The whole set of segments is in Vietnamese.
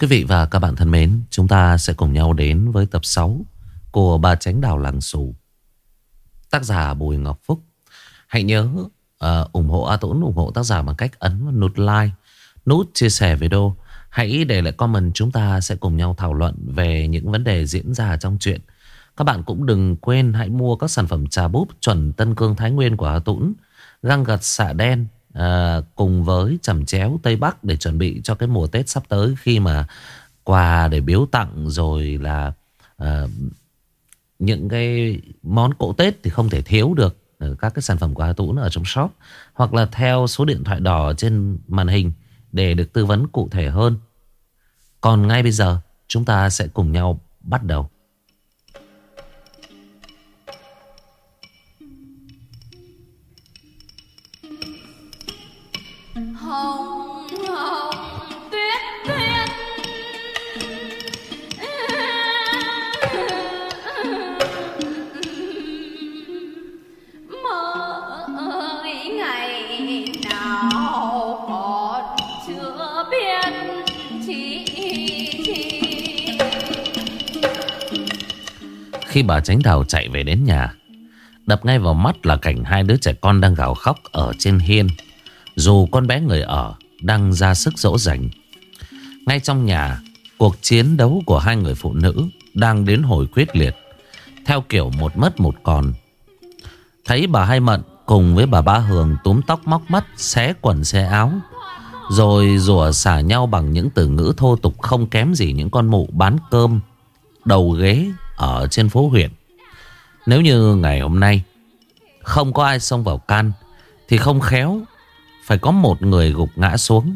Quý vị và các bạn thân mến, chúng ta sẽ cùng nhau đến với tập 6 của Bà Chánh Đào Làng Xù, tác giả Bùi Ngọc Phúc. Hãy nhớ ủng hộ A Tũng, ủng hộ tác giả bằng cách ấn vào nút like, nút chia sẻ video. Hãy để lại comment, chúng ta sẽ cùng nhau thảo luận về những vấn đề diễn ra trong truyện. Các bạn cũng đừng quên hãy mua các sản phẩm trà búp chuẩn Tân Cương Thái Nguyên của A Tũng, găng gật xạ đen cùng với chẩm chéo Tây Bắc để chuẩn bị cho cái mùa Tết sắp tới, khi mà quà để biếu tặng rồi là những cái món cỗ Tết thì không thể thiếu được các cái sản phẩm của A Tũng ở trong shop, hoặc là theo số điện thoại đỏ trên màn hình để được tư vấn cụ thể hơn. Còn ngay bây giờ chúng ta sẽ cùng nhau bắt đầu. Hồng hồng tuyết tuyết mơ ngày nào còn chưa biết chi. Khi bà Chánh Đào chạy về đến nhà, đập ngay vào mắt là cảnh hai đứa trẻ con đang gào khóc ở trên hiên, dù con bé người ở đang ra sức dỗ dành. Ngay trong nhà, cuộc chiến đấu của hai người phụ nữ đang đến hồi quyết liệt, theo kiểu một mất một còn. Thấy bà Hai Mận cùng với bà Ba Hường túm tóc móc mắt, xé quần xé áo, rồi rủa xả nhau bằng những từ ngữ thô tục không kém gì những con mụ bán cơm đầu ghế ở trên phố huyện. Nếu như ngày hôm nay không có ai xông vào can thì không khéo phải có một người gục ngã xuống.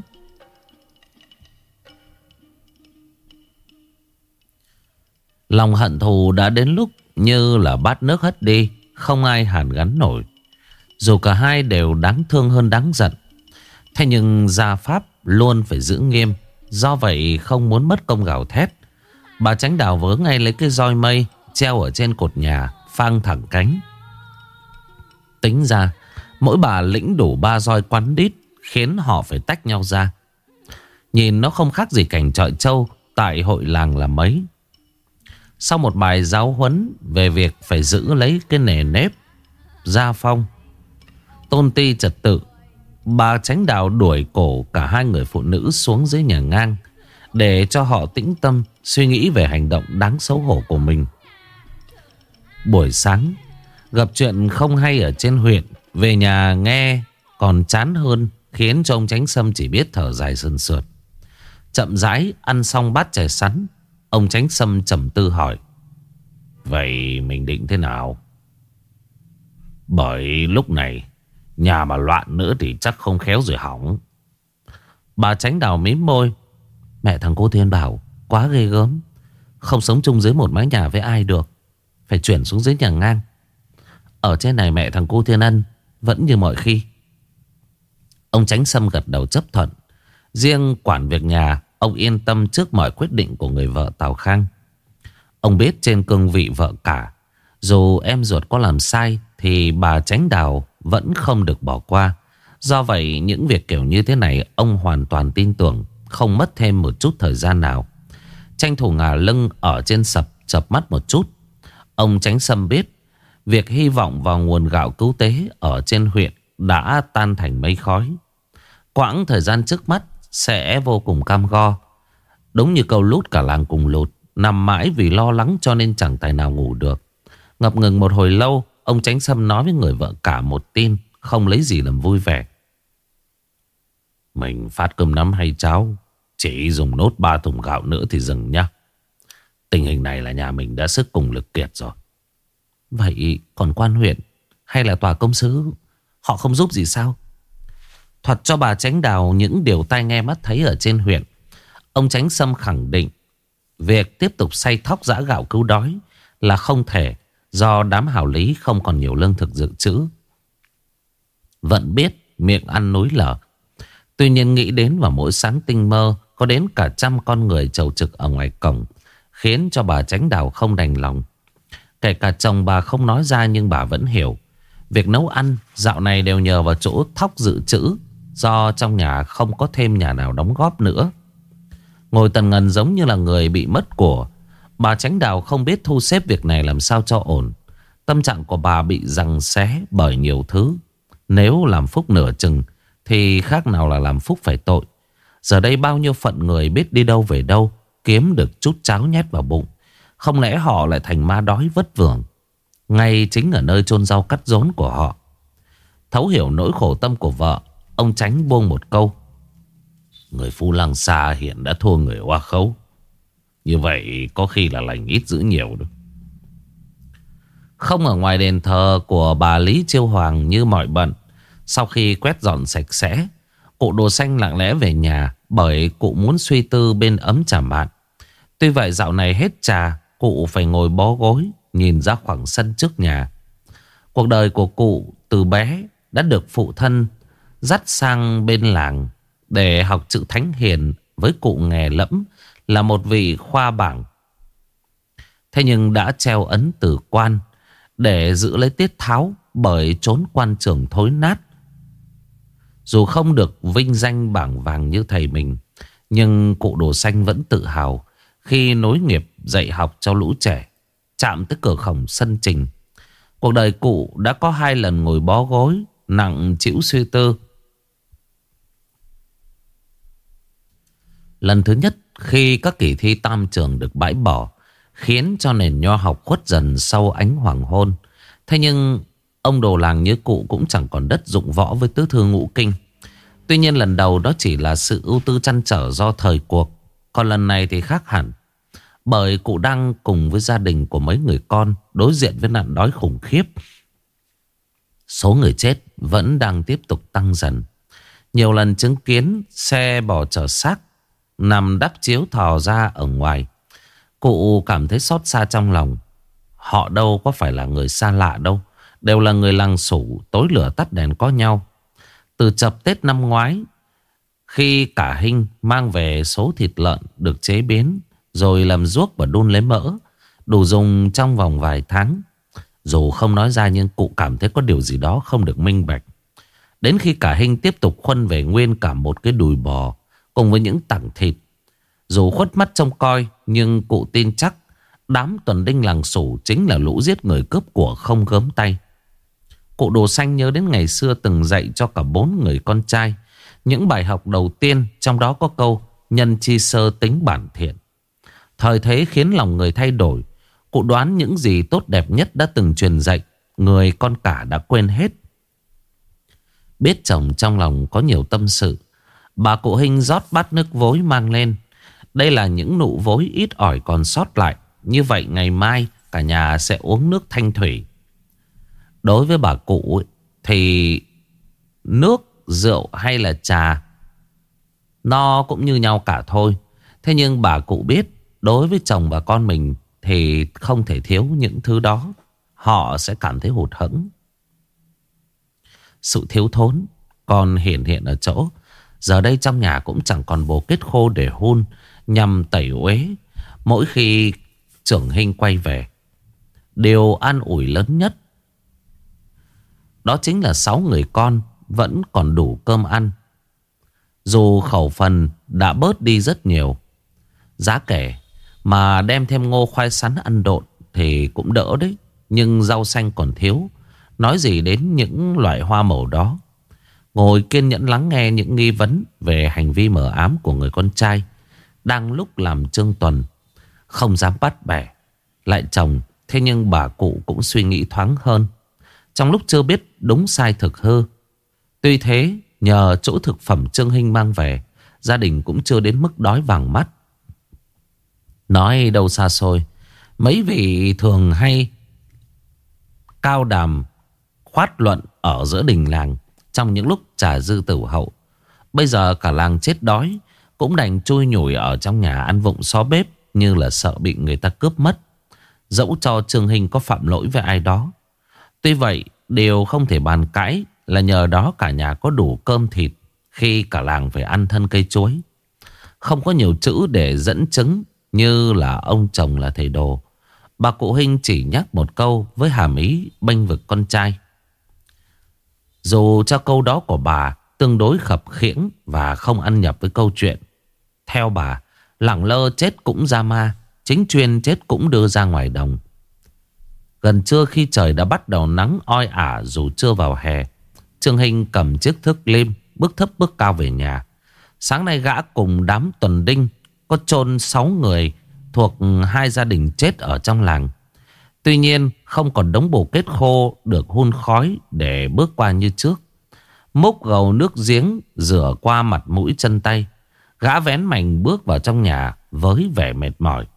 Lòng hận thù đã đến lúc như là bát nước hất đi, không ai hàn gắn nổi. Dù cả hai đều đáng thương hơn đáng giận, thế nhưng gia pháp luôn phải giữ nghiêm. Do vậy không muốn mất công gào thét, bà Chánh Đào vớ ngay lấy cái roi mây treo ở trên cột nhà, phang thẳng cánh. Tính ra mỗi bà lĩnh đủ 3 roi quắn đít, khiến họ phải tách nhau ra. Nhìn nó không khác gì cảnh chọi trâu tại hội làng là mấy. Sau một bài giáo huấn về việc phải giữ lấy cái nề nếp gia phong, tôn ti trật tự, bà Chánh Đào đuổi cổ cả hai người phụ nữ xuống dưới nhà ngang, để cho họ tĩnh tâm suy nghĩ về hành động đáng xấu hổ của mình. Buổi sáng gặp chuyện không hay ở trên huyện, về nhà nghe còn chán hơn, khiến cho ông Chánh Sâm chỉ biết thở dài sườn sượt. Chậm rãi ăn xong bát chè sắn, ông Chánh Sâm trầm tư hỏi: vậy mình định thế nào? Bởi lúc này nhà mà loạn nữa thì chắc không khéo rồi hỏng. Bà Chánh Đào mím môi: mẹ thằng cô Thiên bảo quá ghê gớm, không sống chung dưới một mái nhà với ai được, phải chuyển xuống dưới nhà ngang. Ở trên này mẹ thằng cô Thiên Ân vẫn như mọi khi. Ông Chánh Sâm gật đầu chấp thuận. Riêng quản việc nhà, ông yên tâm trước mọi quyết định của người vợ Tào Khang. Ông biết trên cương vị vợ cả, dù em ruột có làm sai thì bà Chánh Đào vẫn không được bỏ qua. Do vậy những việc kiểu như thế này ông hoàn toàn tin tưởng, không mất thêm một chút thời gian nào. Tranh thủ ngả lưng ở trên sập, chợp mắt một chút. Ông Chánh Sâm biết việc hy vọng vào nguồn gạo cứu tế ở trên huyện đã tan thành mây khói. Quãng thời gian trước mắt sẽ vô cùng cam go. Đúng như câu lút cả làng cùng lụt, nằm mãi vì lo lắng cho nên chẳng tài nào ngủ được. Ngập ngừng một hồi lâu, ông Chánh Sâm nói với người vợ cả một tin không lấy gì làm vui vẻ: mình phát cơm nắm hay cháo chỉ dùng nốt 3 thùng gạo nữa thì dừng nhá. Tình hình này là nhà mình đã sức cùng lực kiệt rồi. Vậy còn quan huyện hay là tòa công sứ, họ không giúp gì sao? Thuật cho bà Chánh Đào những điều tai nghe mắt thấy ở trên huyện, ông Chánh Sâm khẳng định việc tiếp tục xay thóc giã gạo cứu đói là không thể, do đám hào lý không còn nhiều lương thực dự trữ. Vẫn biết miệng ăn núi lở, tuy nhiên nghĩ đến vào mỗi sáng tinh mơ có đến cả 100 con người chầu trực ở ngoài cổng, khiến cho bà Chánh Đào không đành lòng. Kể cả chồng bà không nói ra nhưng bà vẫn hiểu. Việc nấu ăn dạo này đều nhờ vào chỗ thóc dự trữ, do trong nhà không có thêm nhà nào đóng góp nữa. Ngồi tần ngần giống như là người bị mất của. Bà Chánh Đào không biết thu xếp việc này làm sao cho ổn. Tâm trạng của bà bị giằng xé bởi nhiều thứ. Nếu làm phúc nửa chừng thì khác nào là làm phúc phải tội. Giờ đây bao nhiêu phận người biết đi đâu về đâu, kiếm được chút cháo nhét vào bụng. Không lẽ họ lại thành ma đói vất vưởng ngay chính ở nơi chôn rau cắt rốn của họ. Thấu hiểu nỗi khổ tâm của vợ, ông Chánh buông một câu: người Phu Lang Sa hiện đã thua người Hoa Khấu. Như vậy có khi là lành ít dữ nhiều đó. Không ở ngoài đền thờ của bà Lý Chiêu Hoàng như mọi bận. Sau khi quét dọn sạch sẽ, cụ Đồ Xanh lặng lẽ về nhà, bởi cụ muốn suy tư bên ấm trà mạn. Tuy vậy dạo này hết trà, cụ phải ngồi bó gối nhìn ra khoảng sân trước nhà. Cuộc đời của cụ từ bé đã được phụ thân dắt sang bên làng để học chữ thánh hiền. Với cụ nghề lẫm là một vị khoa bảng. Thế nhưng đã treo ấn từ quan để giữ lấy tiết tháo, bởi trốn quan trường thối nát. Dù không được vinh danh bảng vàng như thầy mình, nhưng cụ Đồ Xanh vẫn tự hào khi nối nghiệp dạy học cho lũ trẻ. Chạm tới cửa khổng sân trình, cuộc đời cụ đã có 2 lần ngồi bó gối, nặng trĩu suy tư. Lần thứ nhất khi các kỳ thi tam trường được bãi bỏ, khiến cho nền nho học khuất dần sau ánh hoàng hôn. Thế nhưng ông đồ làng như cụ cũng chẳng còn đất dụng võ với tứ thư ngũ kinh. Tuy nhiên lần đầu đó chỉ là sự ưu tư trăn trở do thời cuộc. Còn lần này thì khác hẳn, bởi cụ đang cùng với gia đình của mấy người con đối diện với nạn đói khủng khiếp. Số người chết vẫn đang tiếp tục tăng dần. Nhiều lần chứng kiến xe bò chở xác nằm đắp chiếu thò ra ở ngoài, cụ cảm thấy xót xa trong lòng. Họ đâu có phải là người xa lạ đâu, đều là người làng Sủ, tối lửa tắt đèn có nhau. Từ chập Tết năm ngoái, khi cả Hinh mang về số thịt lợn được chế biến rồi làm ruốc và đun lấy mỡ, đủ dùng trong vòng vài tháng. Dù không nói ra nhưng cụ cảm thấy có điều gì đó không được minh bạch. Đến khi cả Hinh tiếp tục khuân về nguyên cả một cái đùi bò cùng với những tảng thịt. Dù khuất mắt trông coi, nhưng cụ tin chắc đám tuần đinh làng Sủ chính là lũ giết người cướp của không gớm tay. Cụ Đồ Xanh nhớ đến ngày xưa từng dạy cho cả 4 người con trai những bài học đầu tiên, trong đó có câu nhân chi sơ tính bản thiện. Thời thế khiến lòng người thay đổi. Cụ đoán những gì tốt đẹp nhất đã từng truyền dạy, người con cả đã quên hết. Biết chồng trong lòng có nhiều tâm sự, bà cụ Hinh rót bát nước vối mang lên. Đây là những nụ vối ít ỏi còn sót lại. Như vậy ngày mai cả nhà sẽ uống nước thanh thủy. Đối với bà cụ thì nước, rượu hay là trà nó cũng như nhau cả thôi. Thế nhưng bà cụ biết đối với chồng và con mình thì không thể thiếu những thứ đó. Họ sẽ cảm thấy hụt hẫng. Sự thiếu thốn còn hiện ở chỗ giờ đây trong nhà cũng chẳng còn bồ kết khô để hun nhằm tẩy uế. Mỗi khi trưởng Hinh quay về, điều an ủi lớn nhất đó chính là 6 người con vẫn còn đủ cơm ăn. Dù khẩu phần đã bớt đi rất nhiều, giá kể mà đem thêm ngô khoai sắn ăn độn thì cũng đỡ đấy. Nhưng rau xanh còn thiếu, nói gì đến những loại hoa màu đó. Ngồi kiên nhẫn lắng nghe những nghi vấn về hành vi mờ ám của người con trai đang lúc làm Trương Tuần không dám bắt bẻ lại chồng. Thế nhưng bà cụ cũng suy nghĩ thoáng hơn trong lúc chưa biết đúng sai thực hư. Tuy thế, nhờ chỗ thực phẩm Trương Hinh mang về, gia đình cũng chưa đến mức đói vàng mắt. Nói đâu xa xôi, mấy vị thường hay cao đàm khoát luận ở giữa đình làng trong những lúc trà dư tửu hậu. Bây giờ cả làng chết đói cũng đành chui nhủi ở trong nhà ăn vụng xó bếp, như là sợ bị người ta cướp mất, dẫu cho Trương Hinh có phạm lỗi với ai đó. Tuy vậy, điều không thể bàn cãi là nhờ đó cả nhà có đủ cơm thịt khi cả làng phải ăn thân cây chuối. Không có nhiều chữ để dẫn chứng như là ông chồng là thầy đồ, bà cụ Hinh chỉ nhắc một câu với hàm ý bênh vực con trai. Dù cho câu đó của bà tương đối khập khiễng và không ăn nhập với câu chuyện. Theo bà, Lẳng lơ chết cũng ra ma, chính chuyên chết cũng đưa ra ngoài đồng. Gần trưa khi trời đã bắt đầu nắng oi ả dù chưa vào hè, Trương Hinh cầm chiếc thước lim bước thấp bước cao về nhà. Sáng nay gã cùng đám tuần đinh có chôn 6 người thuộc 2 gia đình chết ở trong làng. Tuy nhiên không còn đống bồ kết khô được hun khói để bước qua như trước. Múc gầu nước giếng rửa qua mặt mũi chân tay, gã vén mành bước vào trong nhà với vẻ mệt mỏi.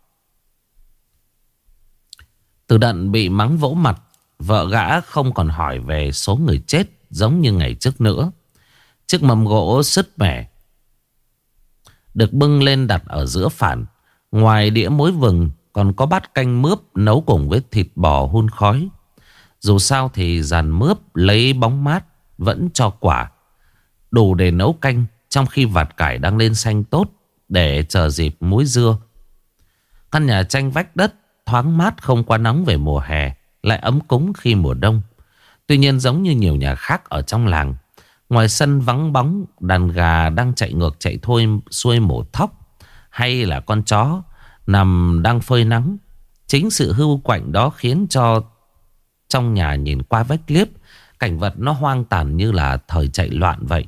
Từ Đận bị mắng vỗ mặt, vợ gã không còn hỏi về số người chết giống như ngày trước nữa. Chiếc mâm gỗ sứt mẻ được bưng lên đặt ở giữa phản. Ngoài đĩa muối vừng còn có bát canh mướp nấu cùng với thịt bò hun khói. Dù sao thì dàn mướp lấy bóng mát vẫn cho quả, đủ để nấu canh, trong khi vạt cải đang lên xanh tốt để chờ dịp muối dưa. Căn nhà tranh vách đất thoáng mát, không quá nóng về mùa hè, lại ấm cúng khi mùa đông. Tuy nhiên giống như nhiều nhà khác ở trong làng, ngoài sân vắng bóng, đàn gà đang chạy ngược chạy xuôi mổ thóc, hay là con chó nằm đang phơi nắng. Chính sự hưu quạnh đó khiến cho trong nhà nhìn qua vách liếp, cảnh vật nó hoang tàn như là thời chạy loạn vậy.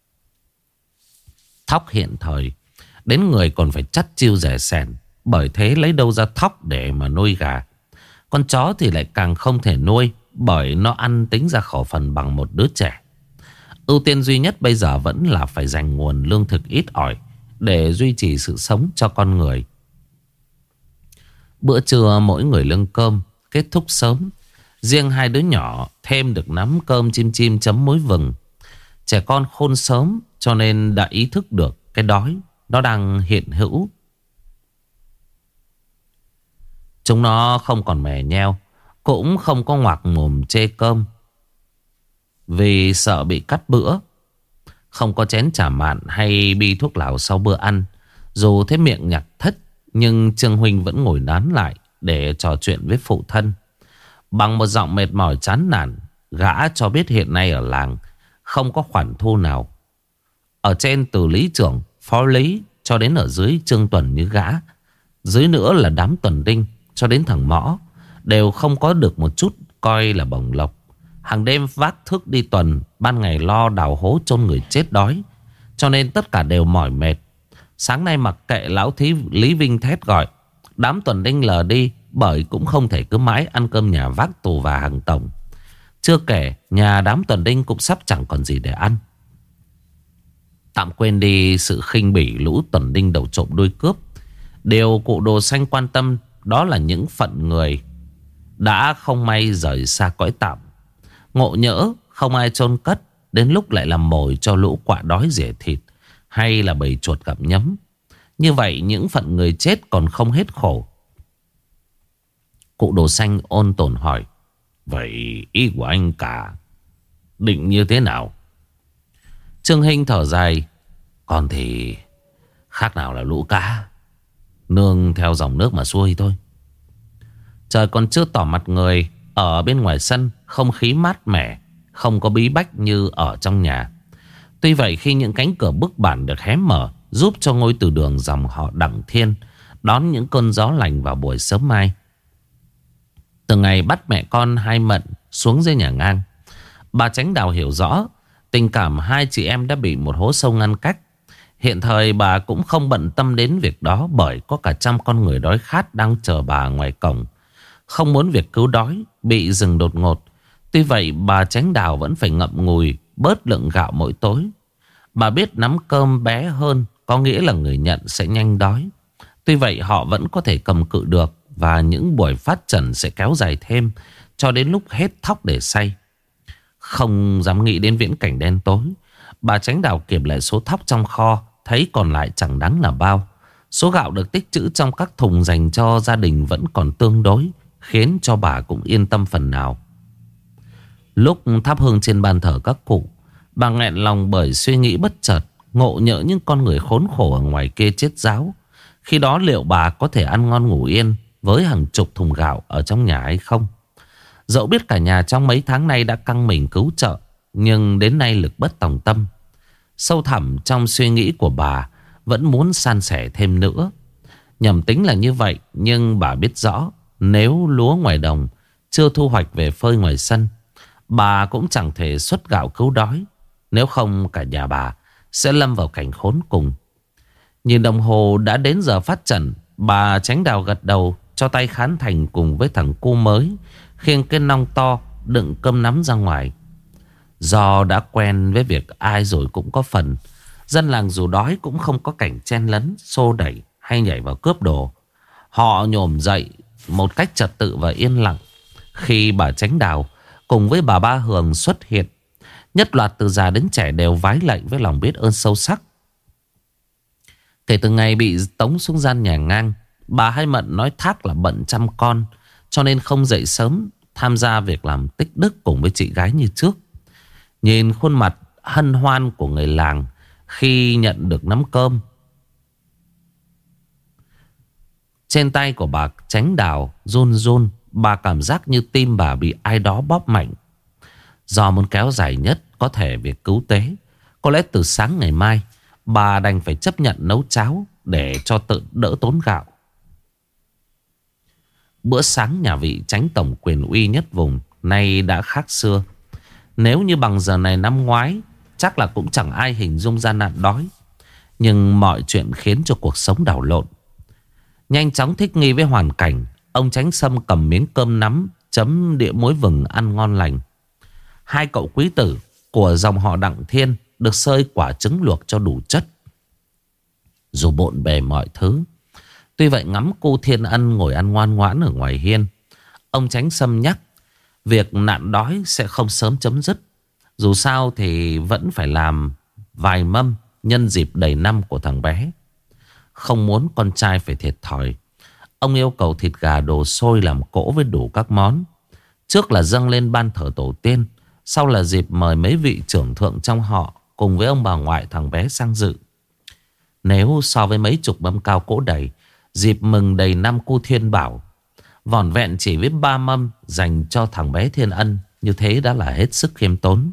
Thóc hiện thời đến người còn phải chắt chiu rẻ sẻn, bởi thế lấy đâu ra thóc để mà nuôi gà. Con chó thì lại càng không thể nuôi, bởi nó ăn tính ra khẩu phần bằng một đứa trẻ. Ưu tiên duy nhất bây giờ vẫn là phải dành nguồn lương thực ít ỏi để duy trì sự sống cho con người. Bữa trưa mỗi người lưng cơm kết thúc sớm. Riêng 2 đứa nhỏ thêm được nắm cơm chim chim chấm muối vừng. Trẻ con khôn sớm cho nên đã ý thức được cái đói nó đang hiện hữu. Chúng nó không còn mè nheo, cũng không có ngoạc mồm chê cơm vì sợ bị cắt bữa. Không có chén trà mạn hay bi thuốc lào sau bữa ăn. Dù thế miệng nhặt thất, nhưng Trương Huynh vẫn ngồi nán lại để trò chuyện với phụ thân. Bằng một giọng mệt mỏi chán nản, gã cho biết hiện nay ở làng không có khoản thu nào. Ở trên từ lý trưởng, phó lý cho đến ở dưới Trương Tuần như gã, dưới nữa là đám tuần đinh cho đến thằng Mõ, đều không có được một chút coi là bổng lộc. Hàng đêm vác thước đi tuần, ban ngày lo đào hố chôn người chết đói, cho nên tất cả đều mỏi mệt. Sáng nay mặc kệ lão thí Lý Vinh thét gọi, đám tuần đinh lờ đi, bởi cũng không thể cứ mãi ăn cơm nhà vác tù và hàng tổng. Chưa kể nhà đám tuần đinh cũng sắp chẳng còn gì để ăn. Tạm quên đi sự khinh bỉ lũ tuần đinh đầu trộm đuôi cướp. Điều cụ Đồ Xanh quan tâm đó là những phận người đã không may rời xa cõi tạm. Ngộ nhỡ không ai chôn cất, đến lúc lại làm mồi cho lũ quạ đói rỉa thịt, hay là bầy chuột gặm nhấm. Như vậy những phận người chết còn không hết khổ. Cụ Đồ Xanh ôn tồn hỏi: vậy ý của anh cả định như thế nào? Trương Hinh thở dài: còn thì khác nào là lũ cá, nương theo dòng nước mà xuôi thôi. Trời còn chưa tỏ mặt người. Ở bên ngoài sân không khí mát mẻ, không có bí bách như ở trong nhà. Tuy vậy khi những cánh cửa bức bản được hé mở, giúp cho ngôi từ đường dòng họ Đặng Thiên đón những cơn gió lành vào buổi sớm mai. Từ ngày bắt mẹ con hai Mận xuống dưới nhà ngang, bà Chánh Đào hiểu rõ tình cảm hai chị em đã bị một hố sâu ngăn cách. Hiện thời bà cũng không bận tâm đến việc đó, bởi có cả trăm con người đói khát đang chờ bà ngoài cổng, không muốn việc cứu đói bị dừng đột ngột. Tuy vậy bà Chánh Đào vẫn phải ngậm ngùi bớt lượng gạo mỗi tối. Bà biết nắm cơm bé hơn có nghĩa là người nhận sẽ nhanh đói. Tuy vậy họ vẫn có thể cầm cự được, và những buổi phát trần sẽ kéo dài thêm cho đến lúc hết thóc để xay. Không dám nghĩ đến viễn cảnh đen tối, bà Chánh Đào kiểm lại số thóc trong kho, thấy còn lại chẳng đáng là bao. Số gạo được tích trữ trong các thùng dành cho gia đình vẫn còn tương đối, khiến cho bà cũng yên tâm phần nào. Lúc thắp hương trên bàn thờ các cụ, bà nghẹn lòng bởi suy nghĩ bất chợt, ngộ nhỡ những con người khốn khổ ở ngoài kia chết ráo. Khi đó liệu bà có thể ăn ngon ngủ yên với hàng chục thùng gạo ở trong nhà hay không? Dẫu biết cả nhà trong mấy tháng nay đã căng mình cứu trợ, nhưng đến nay lực bất tòng tâm. Sâu thẳm trong suy nghĩ của bà vẫn muốn san sẻ thêm nữa. Nhầm tính là như vậy, nhưng bà biết rõ nếu lúa ngoài đồng chưa thu hoạch về phơi ngoài sân, bà cũng chẳng thể xuất gạo cứu đói. Nếu không cả nhà bà sẽ lâm vào cảnh khốn cùng. Nhìn đồng hồ đã đến giờ phát trận, bà Chánh Đào gật đầu cho tay Khán Thành cùng với thằng cu mới khiêng cái nong to đựng cơm nắm ra ngoài. Do đã quen với việc ai rồi cũng có phần, dân làng dù đói cũng không có cảnh chen lấn, xô đẩy hay nhảy vào cướp đồ. Họ nhổm dậy một cách trật tự và yên lặng khi bà Chánh Đào cùng với bà Ba Hường xuất hiện. Nhất loạt từ già đến trẻ đều vái lạy với lòng biết ơn sâu sắc. Kể từ ngày bị tống xuống gian nhà ngang, bà Hai Mận nói thác là bận chăm con, cho nên không dậy sớm tham gia việc làm tích đức cùng với chị gái như trước. Nhìn khuôn mặt hân hoan của người làng khi nhận được nắm cơm trên tay của bà Chánh Đào run run, bà cảm giác như tim bà bị ai đó bóp mạnh. Do muốn kéo dài nhất có thể việc cứu tế, có lẽ từ sáng ngày mai bà đành phải chấp nhận nấu cháo để cho tự đỡ tốn gạo. Bữa sáng nhà vị Chánh tổng quyền uy nhất vùng nay đã khác xưa. Nếu như bằng giờ này năm ngoái, chắc là cũng chẳng ai hình dung ra nạn đói. Nhưng mọi chuyện khiến cho cuộc sống đảo lộn. Nhanh chóng thích nghi với hoàn cảnh, ông Chánh Sâm cầm miếng cơm nắm chấm đĩa muối vừng ăn ngon lành. Hai cậu quý tử của dòng họ Đặng Thiên được xơi quả trứng luộc cho đủ chất. Dù bộn bề mọi thứ, tuy vậy ngắm cô Thiên Ân ngồi ăn ngoan ngoãn ở ngoài hiên, ông Chánh Sâm nhắc việc nạn đói sẽ không sớm chấm dứt. Dù sao thì vẫn phải làm vài mâm nhân dịp đầy năm của thằng bé. Không muốn con trai phải thiệt thòi, ông yêu cầu thịt gà đồ sôi làm cỗ với đủ các món. Trước là dâng lên ban thờ tổ tiên, sau là dịp mời mấy vị trưởng thượng trong họ cùng với ông bà ngoại thằng bé sang dự. Nếu so với mấy chục mâm cao cỗ đầy dịp mừng đầy năm cô Thiên Bảo, vỏn vẹn chỉ với 3 mâm dành cho thằng bé Thiên Ân, như thế đã là hết sức khiêm tốn.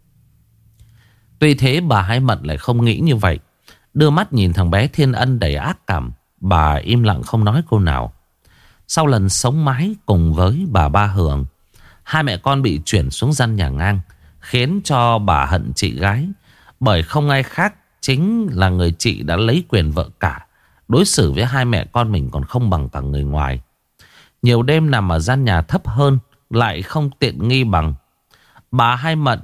Tuy thế bà Hai Mận lại không nghĩ như vậy. Đưa mắt nhìn thằng bé Thiên Ân đầy ác cảm, bà im lặng không nói câu nào. Sau lần sống mái cùng với bà Ba Hường, hai mẹ con bị chuyển xuống gian nhà ngang, khiến cho bà hận chị gái. Bởi không ai khác chính là người chị đã lấy quyền vợ cả, đối xử với hai mẹ con mình còn không bằng cả người ngoài. Nhiều đêm nằm ở gian nhà thấp hơn lại không tiện nghi bằng. Bà Hai Mận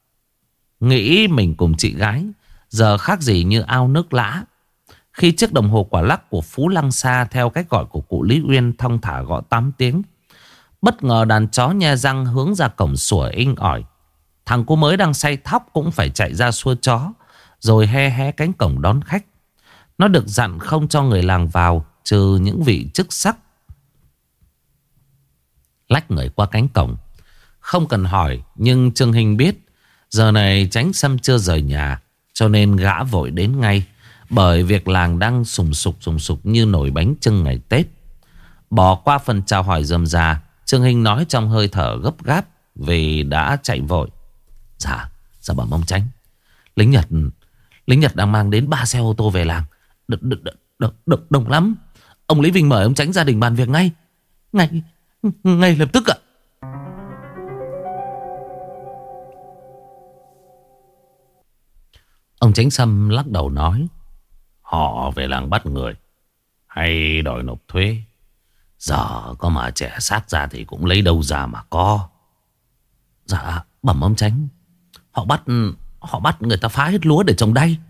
nghĩ mình cùng chị gái giờ khác gì như ao nước lã. Khi chiếc đồng hồ quả lắc của Phú Lăng Sa, theo cách gọi của cụ Lý Uyên, thong thả gõ 8 tiếng, bất ngờ đàn chó nhe răng hướng ra cổng sủa inh ỏi. Thằng cô mới đang say thóc cũng phải chạy ra xua chó, rồi he hé cánh cổng đón khách. Nó được dặn không cho người làng vào, trừ những vị chức sắc. Lách người qua cánh cổng, không cần hỏi, nhưng Trương Hình biết giờ này Chánh Sâm chưa rời nhà, cho nên gã vội đến ngay. Bởi việc làng đang sùng sục như nồi bánh chưng ngày Tết. Bỏ qua phần chào hỏi rườm rà, Trương Hình nói trong hơi thở gấp gáp vì đã chạy vội. Dạ bẩm ông Chánh, lính Nhật đang mang đến 3 xe ô tô về làng. Đông lắm. Ông Lý Vinh mời ông Chánh gia đình bàn việc ngay lập tức ạ. Ông Chánh Sâm lắc đầu nói: họ về làng bắt người hay đòi nộp thuế, giờ có mà trẻ xác ra thì cũng lấy đâu ra mà có. Dạ bẩm ông Chánh, họ bắt người ta phá hết lúa để trồng đay.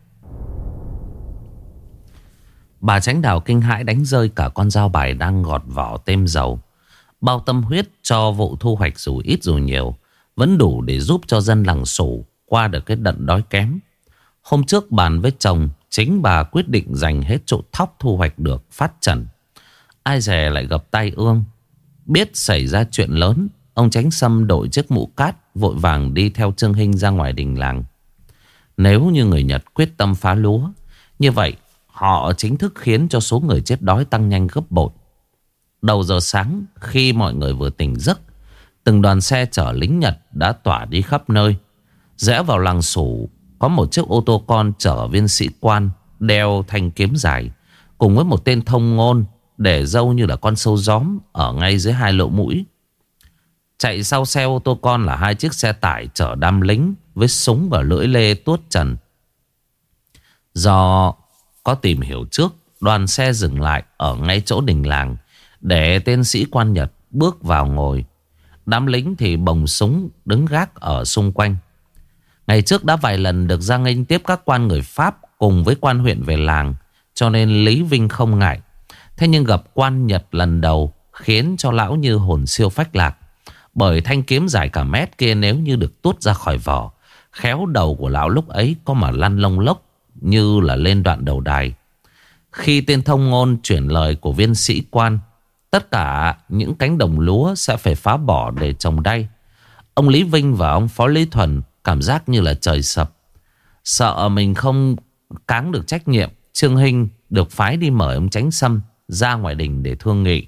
Bà Chánh Đào kinh hãi đánh rơi cả con dao bài đang gọt vỏ têm dầu. Bao tâm huyết cho vụ thu hoạch dù ít dù nhiều vẫn đủ để giúp cho dân làng Sủ qua được cái đợt đói kém. Hôm trước bàn với chồng, chính bà quyết định dành hết chỗ thóc thu hoạch được phát trần. Ai dè lại gặp tai ương. Biết xảy ra chuyện lớn, ông Chánh Sâm đội chiếc mũ cát vội vàng đi theo Trương Hinh ra ngoài đình làng. Nếu như người Nhật quyết tâm phá lúa, như vậy họ chính thức khiến cho số người chết đói tăng nhanh gấp bội. Đầu giờ sáng, khi mọi người vừa tỉnh giấc, từng đoàn xe chở lính Nhật đã tỏa đi khắp nơi. Rẽ vào làng Sủ, có một chiếc ô tô con chở viên sĩ quan đeo thanh kiếm dài cùng với một tên thông ngôn để râu như là con sâu gióm ở ngay dưới hai lỗ mũi. Chạy sau xe ô tô con là hai chiếc xe tải chở đám lính với súng và lưỡi lê tuốt trần. Do có tìm hiểu trước, đoàn xe dừng lại ở ngay chỗ đình làng để tên sĩ quan Nhật bước vào ngồi. Đám lính thì bồng súng đứng gác ở xung quanh. Ngày trước đã vài lần được ra nghênh tiếp các quan người Pháp cùng với quan huyện về làng, cho nên Lý Vinh không ngại. Thế nhưng gặp quan Nhật lần đầu khiến cho lão như hồn siêu phách lạc. Bởi thanh kiếm dài cả mét kia nếu như được tuốt ra khỏi vỏ, khéo đầu của lão lúc ấy có mà lăn lông lốc như là lên đoạn đầu đài. Khi tên thông ngôn chuyển lời của viên sĩ quan, tất cả những cánh đồng lúa sẽ phải phá bỏ để trồng đay, ông Lý Vinh và ông Phó Lý Thuần cảm giác như là trời sập. Sợ mình không cáng được trách nhiệm, Trương Hinh được phái đi mời ông Chánh Sâm ra ngoài đình để thương nghị.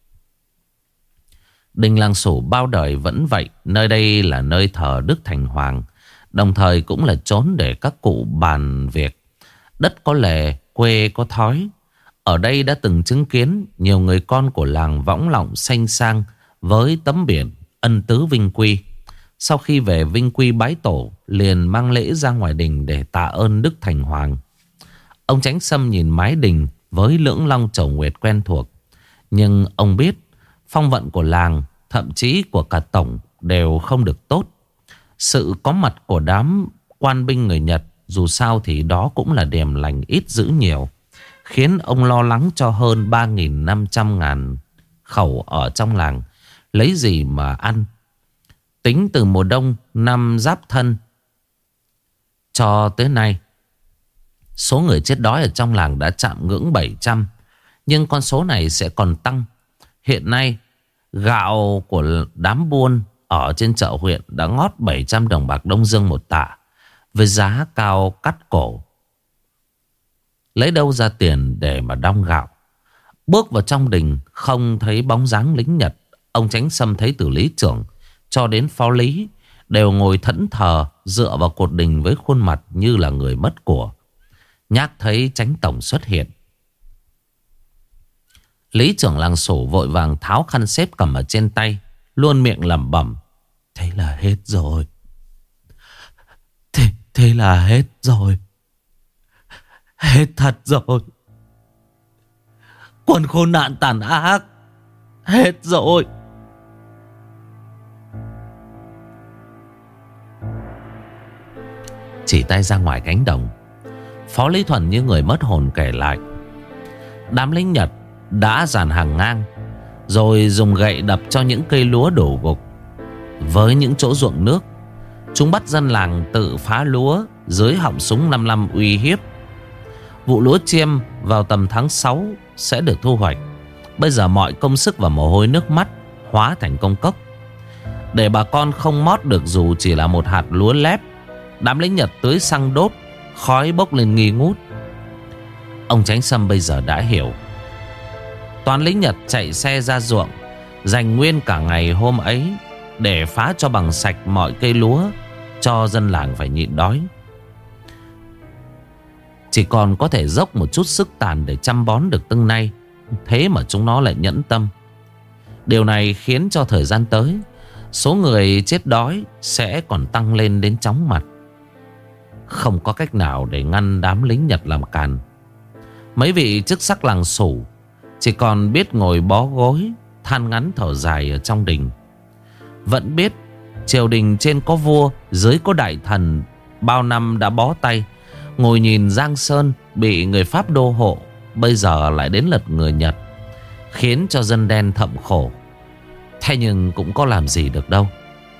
Đình làng Sủ bao đời vẫn vậy. Nơi đây là nơi thờ Đức Thành Hoàng, đồng thời cũng là chốn để các cụ bàn việc. Đất có lề, quê có thói. Ở đây đã từng chứng kiến nhiều người con của làng võng lọng sanh sang với tấm biển ân tứ vinh quy. Sau khi về vinh quy bái tổ, liền mang lễ ra ngoài đình để tạ ơn Đức Thành Hoàng. Ông Chánh Sâm nhìn mái đình với lưỡng long chầu nguyệt quen thuộc. Nhưng ông biết phong vận của làng, thậm chí của cả tổng, đều không được tốt. Sự có mặt của đám quan binh người Nhật, dù sao thì đó cũng là điềm lành ít dữ nhiều, khiến ông lo lắng cho hơn 3.500.000 khẩu ở trong làng lấy gì mà ăn. Tính từ mùa đông năm Giáp Thân cho tới nay, số người chết đói ở trong làng đã chạm ngưỡng 700. Nhưng con số này sẽ còn tăng. Hiện nay gạo của đám buôn ở trên chợ huyện đã ngót 700 đồng bạc Đông Dương một tạ, với giá cao cắt cổ. Lấy đâu ra tiền để mà đong gạo? Bước vào trong đình không thấy bóng dáng lính Nhật. Ông Chánh Sâm thấy từ lý trưởng cho đến phó lý đều ngồi thẫn thờ dựa vào cột đình với khuôn mặt như là người mất của. Nhác thấy Chánh tổng xuất hiện, lý trưởng làng Sủ vội vàng tháo khăn xếp cầm ở trên tay, luôn miệng lẩm bẩm: thế là hết rồi. Thế là hết rồi. Hết thật rồi. Quân khốn nạn tàn ác hết rồi. Chỉ tay ra ngoài cánh đồng, Phó Lý Thuần như người mất hồn kể lại: đám lính Nhật đã dàn hàng ngang, rồi dùng gậy đập cho những cây lúa đổ gục. Với những chỗ ruộng nước, chúng bắt dân làng tự phá lúa dưới họng súng 55 uy hiếp. Vụ lúa chiêm vào tầm tháng 6 sẽ được thu hoạch. Bây giờ mọi công sức và mồ hôi nước mắt hóa thành công cốc. Để bà con không mót được dù chỉ là một hạt lúa lép, đám lính Nhật tưới xăng đốt, khói bốc lên nghi ngút. Ông Chánh Sâm bây giờ đã hiểu. Toàn lính Nhật chạy xe ra ruộng, dành nguyên cả ngày hôm ấy để phá cho bằng sạch mọi cây lúa, cho dân làng phải nhịn đói. Chỉ còn có thể dốc một chút sức tàn để chăm bón được từng nay. Thế mà chúng nó lại nhẫn tâm. Điều này khiến cho thời gian tới, số người chết đói sẽ còn tăng lên đến chóng mặt. Không có cách nào để ngăn đám lính Nhật làm càn. Mấy vị chức sắc làng Sủ chỉ còn biết ngồi bó gối, than ngắn thở dài ở trong đình. Vẫn biết triều đình trên có vua, dưới có đại thần, bao năm đã bó tay, ngồi nhìn Giang Sơn bị người Pháp đô hộ, bây giờ lại đến lượt người Nhật, khiến cho dân đen thậm khổ. Thế nhưng cũng có làm gì được đâu.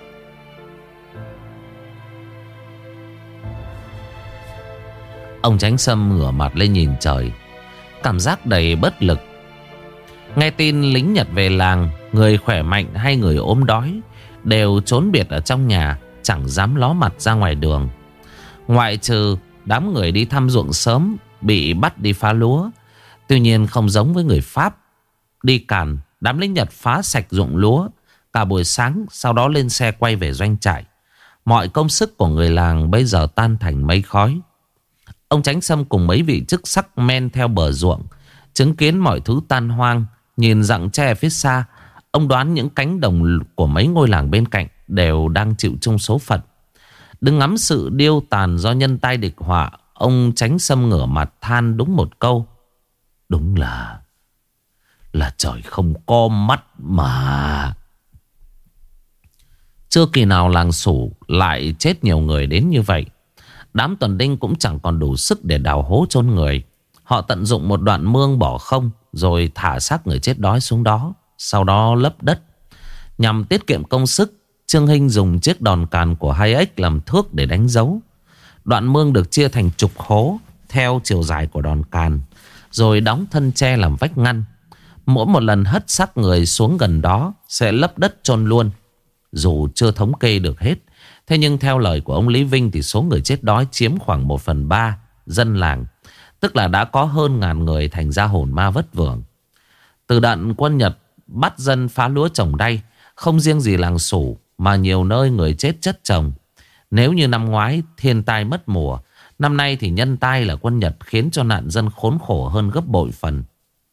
Ông Chánh Sâm ngửa mặt lên nhìn trời, cảm giác đầy bất lực. Nghe tin lính Nhật về làng, người khỏe mạnh hay người ốm đói đều trốn biệt ở trong nhà, chẳng dám ló mặt ra ngoài đường. Ngoại trừ đám người đi thăm ruộng sớm bị bắt đi phá lúa. Tuy nhiên không giống với người Pháp đi càn, đám lính Nhật phá sạch ruộng lúa cả buổi sáng, sau đó lên xe quay về doanh trại. Mọi công sức của người làng bây giờ tan thành mây khói. Ông Chánh Sâm cùng mấy vị chức sắc men theo bờ ruộng, Chứng kiến mọi thứ tan hoang, nhìn rặng tre phía xa, ông đoán những cánh đồng của mấy ngôi làng bên cạnh đều đang chịu chung số phận. Đứng ngắm sự điêu tàn do nhân tai địch họa, ông Chánh Sâm ngửa mặt than đúng một câu: đúng là trời không có mắt mà. Chưa kỳ nào làng Sủ lại chết nhiều người đến như vậy. Đám tuần đinh cũng chẳng còn đủ sức để đào hố chôn người. Họ tận dụng một đoạn mương bỏ không, rồi thả xác người chết đói xuống đó, sau đó lấp đất. Nhằm tiết kiệm công sức, Trương Hinh dùng chiếc đòn càn của 2X làm thước để đánh dấu. Đoạn mương được chia thành chục hố theo chiều dài của đòn càn, rồi đóng thân tre làm vách ngăn. Mỗi một lần hất xác người xuống gần đó sẽ lấp đất chôn luôn. Dù chưa thống kê được hết, thế nhưng theo lời của ông Lý Vinh thì số người chết đói chiếm khoảng 1/3 dân làng. Tức là đã có hơn 1000 người thành ra hồn ma vất vưởng. Từ đợt quân Nhật bắt dân phá lúa trồng đay, không riêng gì làng Sủ mà nhiều nơi người chết chất chồng. Nếu như năm ngoái thiên tai mất mùa, năm nay thì nhân tai là quân Nhật khiến cho nạn dân khốn khổ hơn gấp bội phần.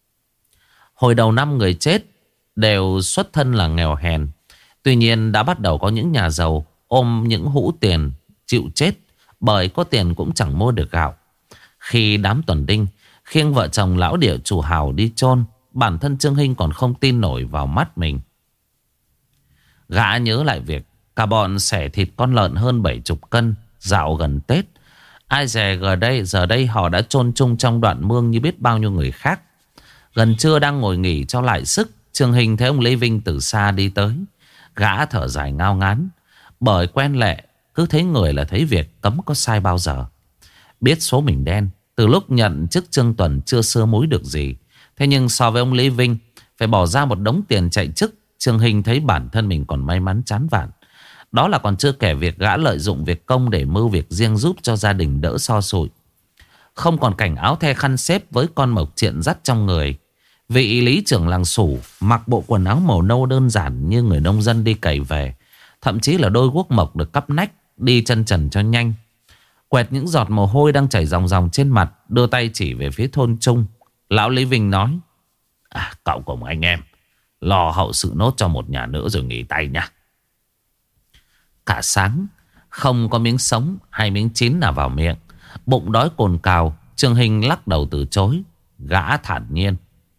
Hồi đầu năm người chết đều xuất thân là nghèo hèn. Tuy nhiên đã bắt đầu có những nhà giàu ôm những hũ tiền chịu chết, bởi có tiền cũng chẳng mua được gạo. Khi đám tuần đinh khiêng vợ chồng lão địa chủ hào đi chôn, bản thân Trương Hinh còn không tin nổi vào mắt mình. Gã nhớ lại việc cả bọn xẻ thịt con lợn hơn 70 cân dạo gần Tết. Ai dè giờ đây họ đã chôn chung trong đoạn mương như biết bao nhiêu người khác. Gần trưa đang ngồi nghỉ cho lại sức, Trương Hinh thấy ông Lê Vinh từ xa đi tới. Gã thở dài ngao ngán, bởi quen lệ cứ thấy người là thấy việc, cấm có sai bao giờ. Biết số mình đen, từ lúc nhận chức Trương Tuần chưa sơ múi được gì. Thế nhưng so với ông Lê Vinh phải bỏ ra một đống tiền chạy chức, Trương Hinh thấy bản thân mình còn may mắn chán vạn. Đó là còn chưa kể việc gã lợi dụng việc công để mưu việc riêng giúp cho gia đình đỡ so sụi. Không còn cảnh áo the khăn xếp với con mộc triện dắt trong người. Vị lý trưởng làng Sủ mặc bộ quần áo màu nâu đơn giản như người nông dân đi cày về. Thậm chí là đôi guốc mộc được cắp nách, đi chân trần cho nhanh. Quẹt những giọt mồ hôi đang chảy ròng ròng trên mặt, đưa tay chỉ về phía thôn Trung. Lão Lý Vinh nói: cậu cùng anh em lo hậu sự nốt cho một nhà nữa rồi nghỉ tay nha. Cả sáng không có miếng sống hay miếng chín nào vào miệng, bụng đói cồn cào. Trương Hinh lắc đầu từ chối. Gã thản nhiên: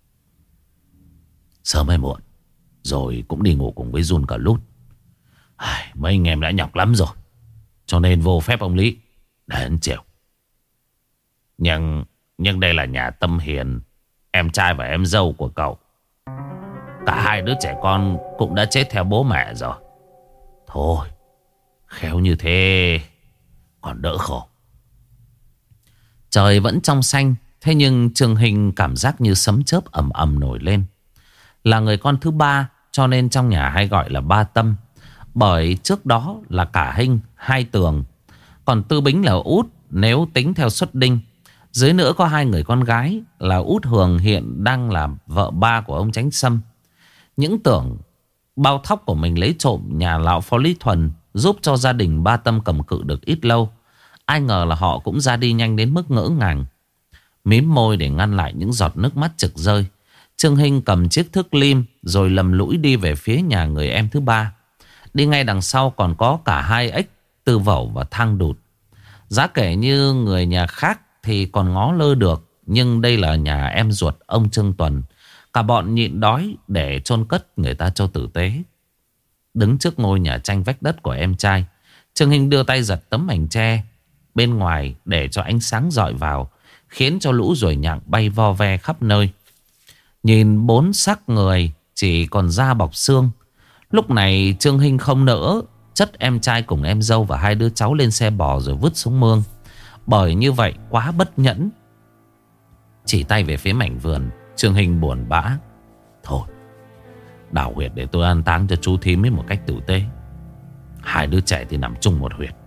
sớm hay muộn rồi cũng đi ngủ cùng với Jun cả lút. Mấy anh em đã nhọc lắm rồi, cho nên vô phép ông Lý để đến chiều. Nhưng đây là nhà Tâm Hiền, em trai và em dâu của cậu. Cả hai đứa trẻ con cũng đã chết theo bố mẹ rồi. Thôi, khéo như thế còn đỡ khổ. Trời vẫn trong xanh, thế nhưng Trương Hinh cảm giác như sấm chớp ầm ầm nổi lên. Là người con thứ ba cho nên trong nhà hay gọi là ba Tâm. Bởi trước đó là cả Hinh, hai Tường, còn Tư Bính là út nếu tính theo xuất đinh. Dưới nữa có 2 người con gái là út Hường hiện đang là vợ ba của ông Chánh Sâm. Những tưởng bao thóc của mình lấy trộm nhà lão Phó Lý Thuần giúp cho gia đình ba Tâm cầm cự được ít lâu. Ai ngờ là họ cũng ra đi nhanh đến mức ngỡ ngàng. Mím môi để ngăn lại những giọt nước mắt trực rơi, Trương Hinh cầm chiếc thước lim rồi lầm lũi đi về phía nhà người em thứ ba. Đi ngay đằng sau còn có cả 2 ếch, Tư Vẩu và Thang Đụt. Giá kể như người nhà khác thì còn ngó lơ được, nhưng đây là nhà em ruột ông Trương Tuần. Cả bọn nhịn đói để chôn cất người ta cho tử tế. Đứng trước ngôi nhà tranh vách đất của em trai, Trương Hinh đưa tay giật tấm mảnh tre bên ngoài để cho ánh sáng rọi vào, khiến cho lũ ruồi nhặng bay vo ve khắp nơi. Nhìn 4 xác người chỉ còn da bọc xương. Lúc này Trương Hinh không nỡ chất em trai cùng em dâu và 2 đứa cháu lên xe bò rồi vứt xuống mương, bởi như vậy quá bất nhẫn. Chỉ tay về phía mảnh vườn, Trương Hinh buồn bã: thôi, đào huyệt để tôi an táng cho chú thím ấy một cách tử tế. 2 đứa trẻ thì nằm chung một huyệt.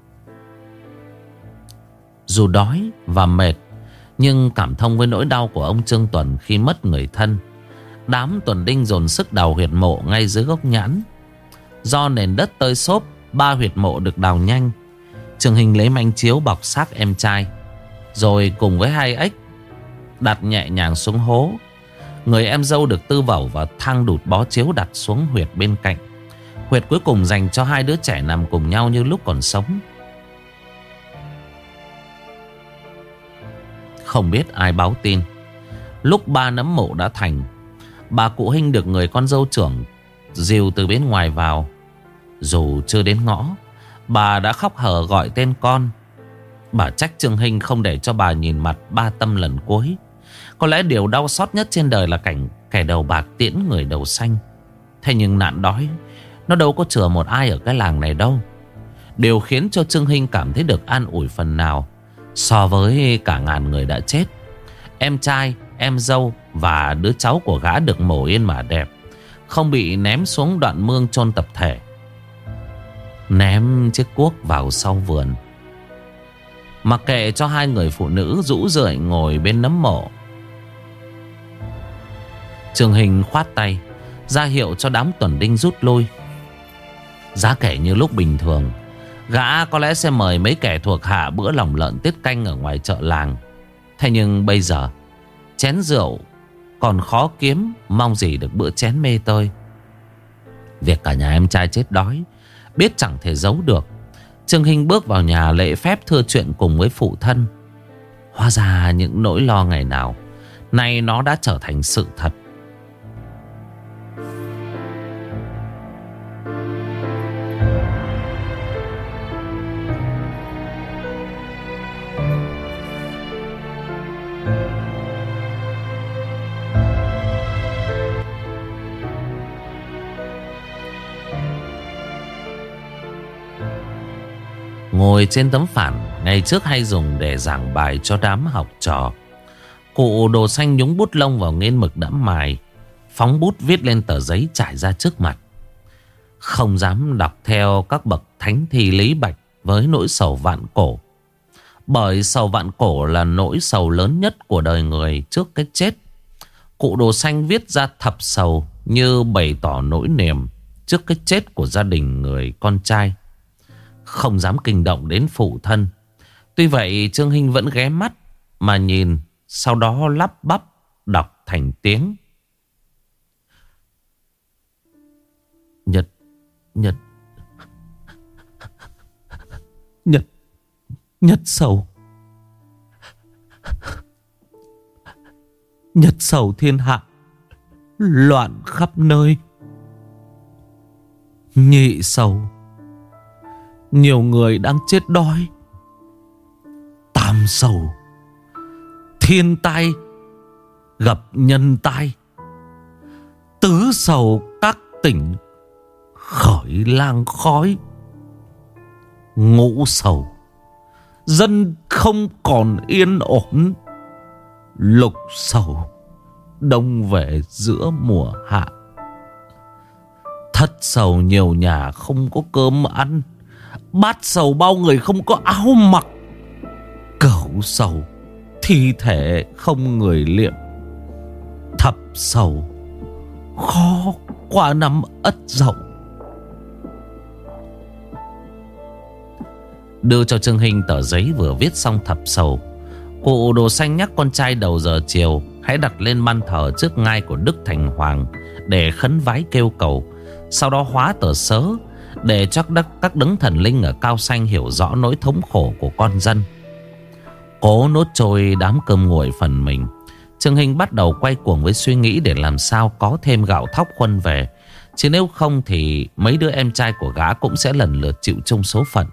Dù đói và mệt, nhưng cảm thông với nỗi đau của ông Trương Tuần khi mất người thân, đám tuần đinh dồn sức đào huyệt mộ ngay dưới gốc nhãn. Do nền đất tơi xốp, 3 huyệt mộ được đào nhanh. Trương Hinh lấy manh chiếu bọc xác em trai, rồi cùng với 2 ếch đặt nhẹ nhàng xuống hố. Người em dâu được Tư Vẩu và thang đụt bó chiếu đặt xuống huyệt bên cạnh. Huyệt cuối cùng dành cho hai đứa trẻ nằm cùng nhau như lúc còn sống. Không biết ai báo tin, lúc 3 nấm mộ đã thành, bà cụ Hinh được người con dâu trưởng dìu từ bên ngoài vào. Dù chưa đến ngõ, bà đã khóc hở gọi tên con. Bà trách Trương Hinh không để cho bà nhìn mặt ba Tâm lần cuối. Có lẽ điều đau xót nhất trên đời là cảnh kẻ đầu bạc tiễn người đầu xanh. Thế nhưng nạn đói nó đâu có chừa một ai ở cái làng này đâu. Điều khiến cho Trương Hinh cảm thấy được an ủi phần nào, so với cả ngàn người đã chết, em trai, em dâu và đứa cháu của gã được mổ yên mà đẹp, không bị ném xuống đoạn mương chôn tập thể. Ném chiếc cuốc vào sau vườn, mặc kệ cho hai người phụ nữ rũ rượi ngồi bên nấm mộ. Trương Hinh khoát tay ra hiệu cho đám tuần đinh rút lui. Giá kể như lúc bình thường, gã có lẽ sẽ mời mấy kẻ thuộc hạ bữa lòng lợn tiết canh ở ngoài chợ làng. Thế nhưng bây giờ chén rượu còn khó kiếm, mong gì được bữa chén mê tơi. Việc cả nhà em trai chết đói biết chẳng thể giấu được. Trương Hinh bước vào nhà lễ phép thưa chuyện cùng với phụ thân. Hóa ra những nỗi lo ngày nào nay nó đã trở thành sự thật. Ngồi trên tấm phản ngày trước hay dùng để giảng bài cho đám học trò, cụ Đồ Xanh nhúng bút lông vào nghiên mực đã mài, phóng bút viết lên tờ giấy trải ra trước mặt. Không dám đọc theo các bậc thánh thi lý bạch với nỗi sầu vạn cổ. Bởi sầu vạn cổ là nỗi sầu lớn nhất của đời người trước cái chết. Cụ Đồ Xanh viết ra thập sầu như bày tỏ nỗi niềm trước cái chết của gia đình người con trai. Không dám kinh động đến phụ thân. Tuy vậy Trương Hinh vẫn ghé mắt mà nhìn, sau đó lắp bắp đọc thành tiếng. Nhật sầu. Nhật sầu thiên hạ, loạn khắp nơi. Nhị sầu, nhiều người đang chết đói. Tam sầu, thiên tai gặp nhân tai. Tứ sầu, các tỉnh khởi lang khói. Ngũ sầu, dân không còn yên ổn. Lục sầu, đông về giữa mùa hạ. Thất sầu, nhiều nhà không có cơm ăn. Bát sầu, bao người không có áo mặc. Cửu sầu, thi thể không người liệm. Thập sầu, khó qua năm Ất Dậu. Đưa cho Trương Hinh tờ giấy vừa viết xong thập sầu, cụ Đồ Xanh nhắc con trai đầu giờ chiều hãy đặt lên ban thờ trước ngai của Đức Thành Hoàng để khấn vái kêu cầu. Sau đó hóa tờ sớ để cho các đấng thần linh ở Cao Xanh hiểu rõ nỗi thống khổ của con dân. Cố nốt trôi đám cơm nguội phần mình, Trương Hinh bắt đầu quay cuồng với suy nghĩ để làm sao có thêm gạo thóc khuân về. Chứ nếu không thì mấy đứa em trai của gã cũng sẽ lần lượt chịu chung số phận.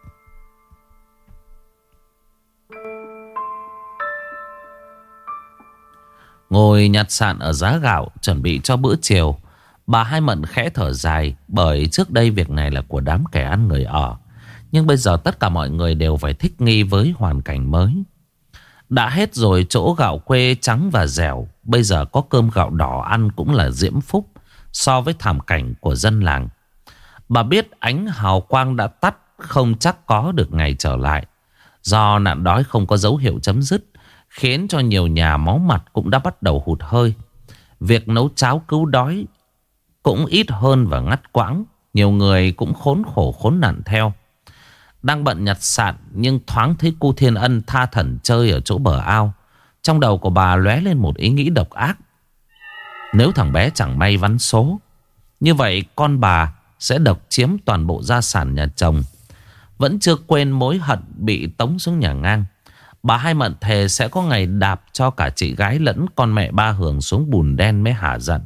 Ngồi nhặt sạn ở giá gạo chuẩn bị cho bữa chiều, bà Hai Mận khẽ thở dài. Bởi trước đây việc này là của đám kẻ ăn người ở, nhưng bây giờ tất cả mọi người đều phải thích nghi với hoàn cảnh mới. Đã hết rồi chỗ gạo quê trắng và dẻo, bây giờ có cơm gạo đỏ ăn cũng là diễm phúc so với thảm cảnh của dân làng. Bà biết ánh hào quang đã tắt, không chắc có được ngày trở lại. Do nạn đói không có dấu hiệu chấm dứt, khiến cho nhiều nhà máu mặt cũng đã bắt đầu hụt hơi. Việc nấu cháo cứu đói cũng ít hơn và ngắt quãng. Nhiều người cũng khốn khổ khốn nạn theo. Đang bận nhặt sạn nhưng thoáng thấy cô Thiên Ân tha thẩn chơi ở chỗ bờ ao. Trong đầu của bà lóe lên một ý nghĩ độc ác. Nếu thằng bé chẳng may vắn số, như vậy con bà sẽ độc chiếm toàn bộ gia sản nhà chồng. Vẫn chưa quên mối hận bị tống xuống nhà ngang, bà Hai Mận thề sẽ có ngày đạp cho cả chị gái lẫn con mẹ ba Hường xuống bùn đen mới hả giận.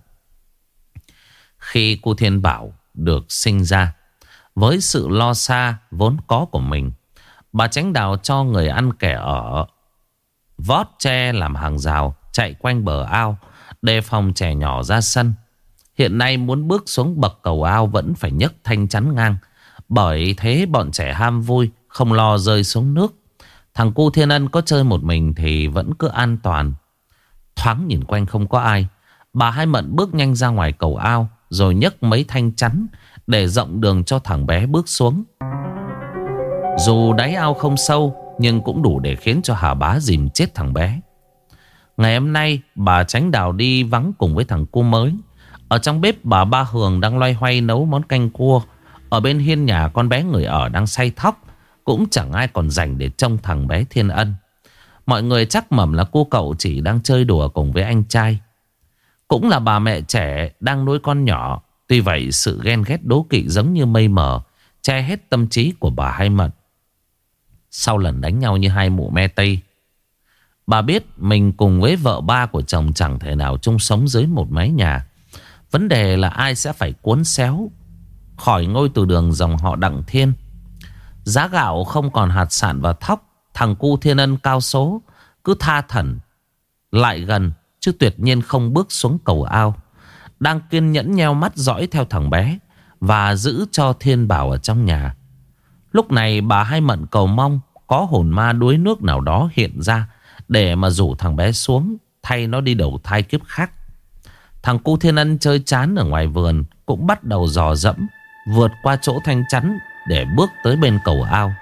Khi cô Thiên Bảo được sinh ra, với sự lo xa vốn có của mình, bà Chánh Đào cho người ăn kẻ ở, vót tre làm hàng rào, chạy quanh bờ ao, đề phòng trẻ nhỏ ra sân. Hiện nay muốn bước xuống bậc cầu ao vẫn phải nhấc thanh chắn ngang, bởi thế bọn trẻ ham vui, không lo rơi xuống nước. Thằng cu Thiên Ân có chơi một mình thì vẫn cứ an toàn. Thoáng nhìn quanh không có ai, bà Hai Mận bước nhanh ra ngoài cầu ao, rồi nhấc mấy thanh chắn để rộng đường cho thằng bé bước xuống. Dù đáy ao không sâu, nhưng cũng đủ để khiến cho Hà Bá dìm chết thằng bé. Ngày hôm nay bà Chánh Đào đi vắng cùng với thằng cu mới. Ở trong bếp bà ba Hường đang loay hoay nấu món canh cua. Ở bên hiên nhà con bé người ở đang say thóc. Cũng chẳng ai còn rảnh để trông thằng bé Thiên Ân. Mọi người chắc mẩm là cô cậu chỉ đang chơi đùa cùng với anh trai. Cũng là bà mẹ trẻ đang nuôi con nhỏ. Tuy vậy sự ghen ghét đố kỵ giống như mây mờ che hết tâm trí của bà Hai Mận. Sau lần đánh nhau như hai mụ me tây, bà biết mình cùng với vợ ba của chồng chẳng thể nào chung sống dưới một mái nhà. Vấn đề là ai sẽ phải cuốn xéo khỏi ngôi từ đường dòng họ Đặng Thiên. Giá gạo không còn hạt sạn và thóc, thằng cu Thiên Ân cao số cứ tha thẩn lại gần, chứ tuyệt nhiên không bước xuống cầu ao. Đang kiên nhẫn nheo mắt dõi theo thằng bé và giữ cho Thiên Bảo ở trong nhà. Lúc này bà Hai Mận cầu mong có hồn ma đuối nước nào đó hiện ra để mà rủ thằng bé xuống, thay nó đi đầu thai kiếp khác. Thằng cu Thiên Ân chơi chán ở ngoài vườn cũng bắt đầu dò dẫm vượt qua chỗ thanh chắn để bước tới bên cầu ao.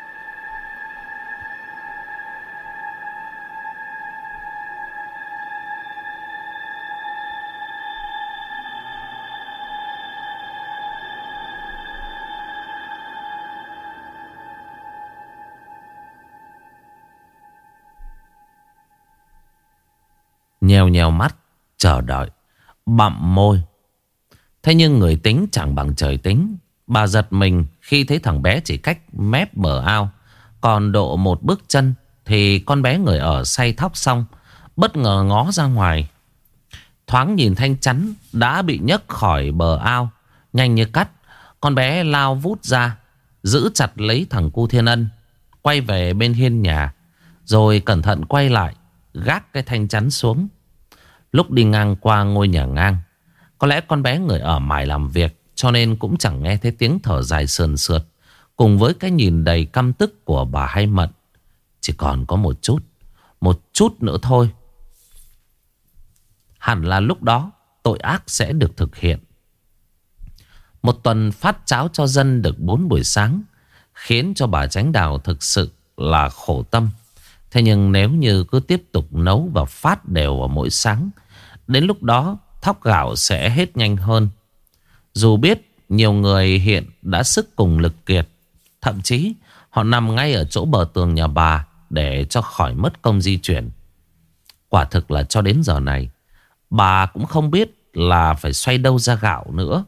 Nhèo nhèo mắt chờ đợi, bặm môi. Thế nhưng người tính chẳng bằng trời tính. Bà giật mình khi thấy thằng bé chỉ cách mép bờ ao còn độ một bước chân, thì con bé người ở say thóc xong bất ngờ ngó ra ngoài. Thoáng nhìn thanh chắn đã bị nhấc khỏi bờ ao, nhanh như cắt, con bé lao vút ra, giữ chặt lấy thằng cu Thiên Ân, quay về bên hiên nhà, rồi cẩn thận quay lại gác cái thanh chắn xuống. Lúc đi ngang qua ngôi nhà ngang, có lẽ con bé người ở mải làm việc, cho nên cũng chẳng nghe thấy tiếng thở dài sườn sượt, cùng với cái nhìn đầy căm tức của bà Hai Mận. Chỉ còn có một chút nữa thôi, hẳn là lúc đó tội ác sẽ được thực hiện. Một tuần phát cháo cho dân được 4 buổi sáng khiến cho bà Chánh Đào thực sự là khổ tâm. Thế nhưng nếu như cứ tiếp tục nấu và phát đều vào mỗi sáng, đến lúc đó thóc gạo sẽ hết nhanh hơn. Dù biết nhiều người hiện đã sức cùng lực kiệt, thậm chí họ nằm ngay ở chỗ bờ tường nhà bà để cho khỏi mất công di chuyển. Quả thực là cho đến giờ này, bà cũng không biết là phải xoay đâu ra gạo nữa.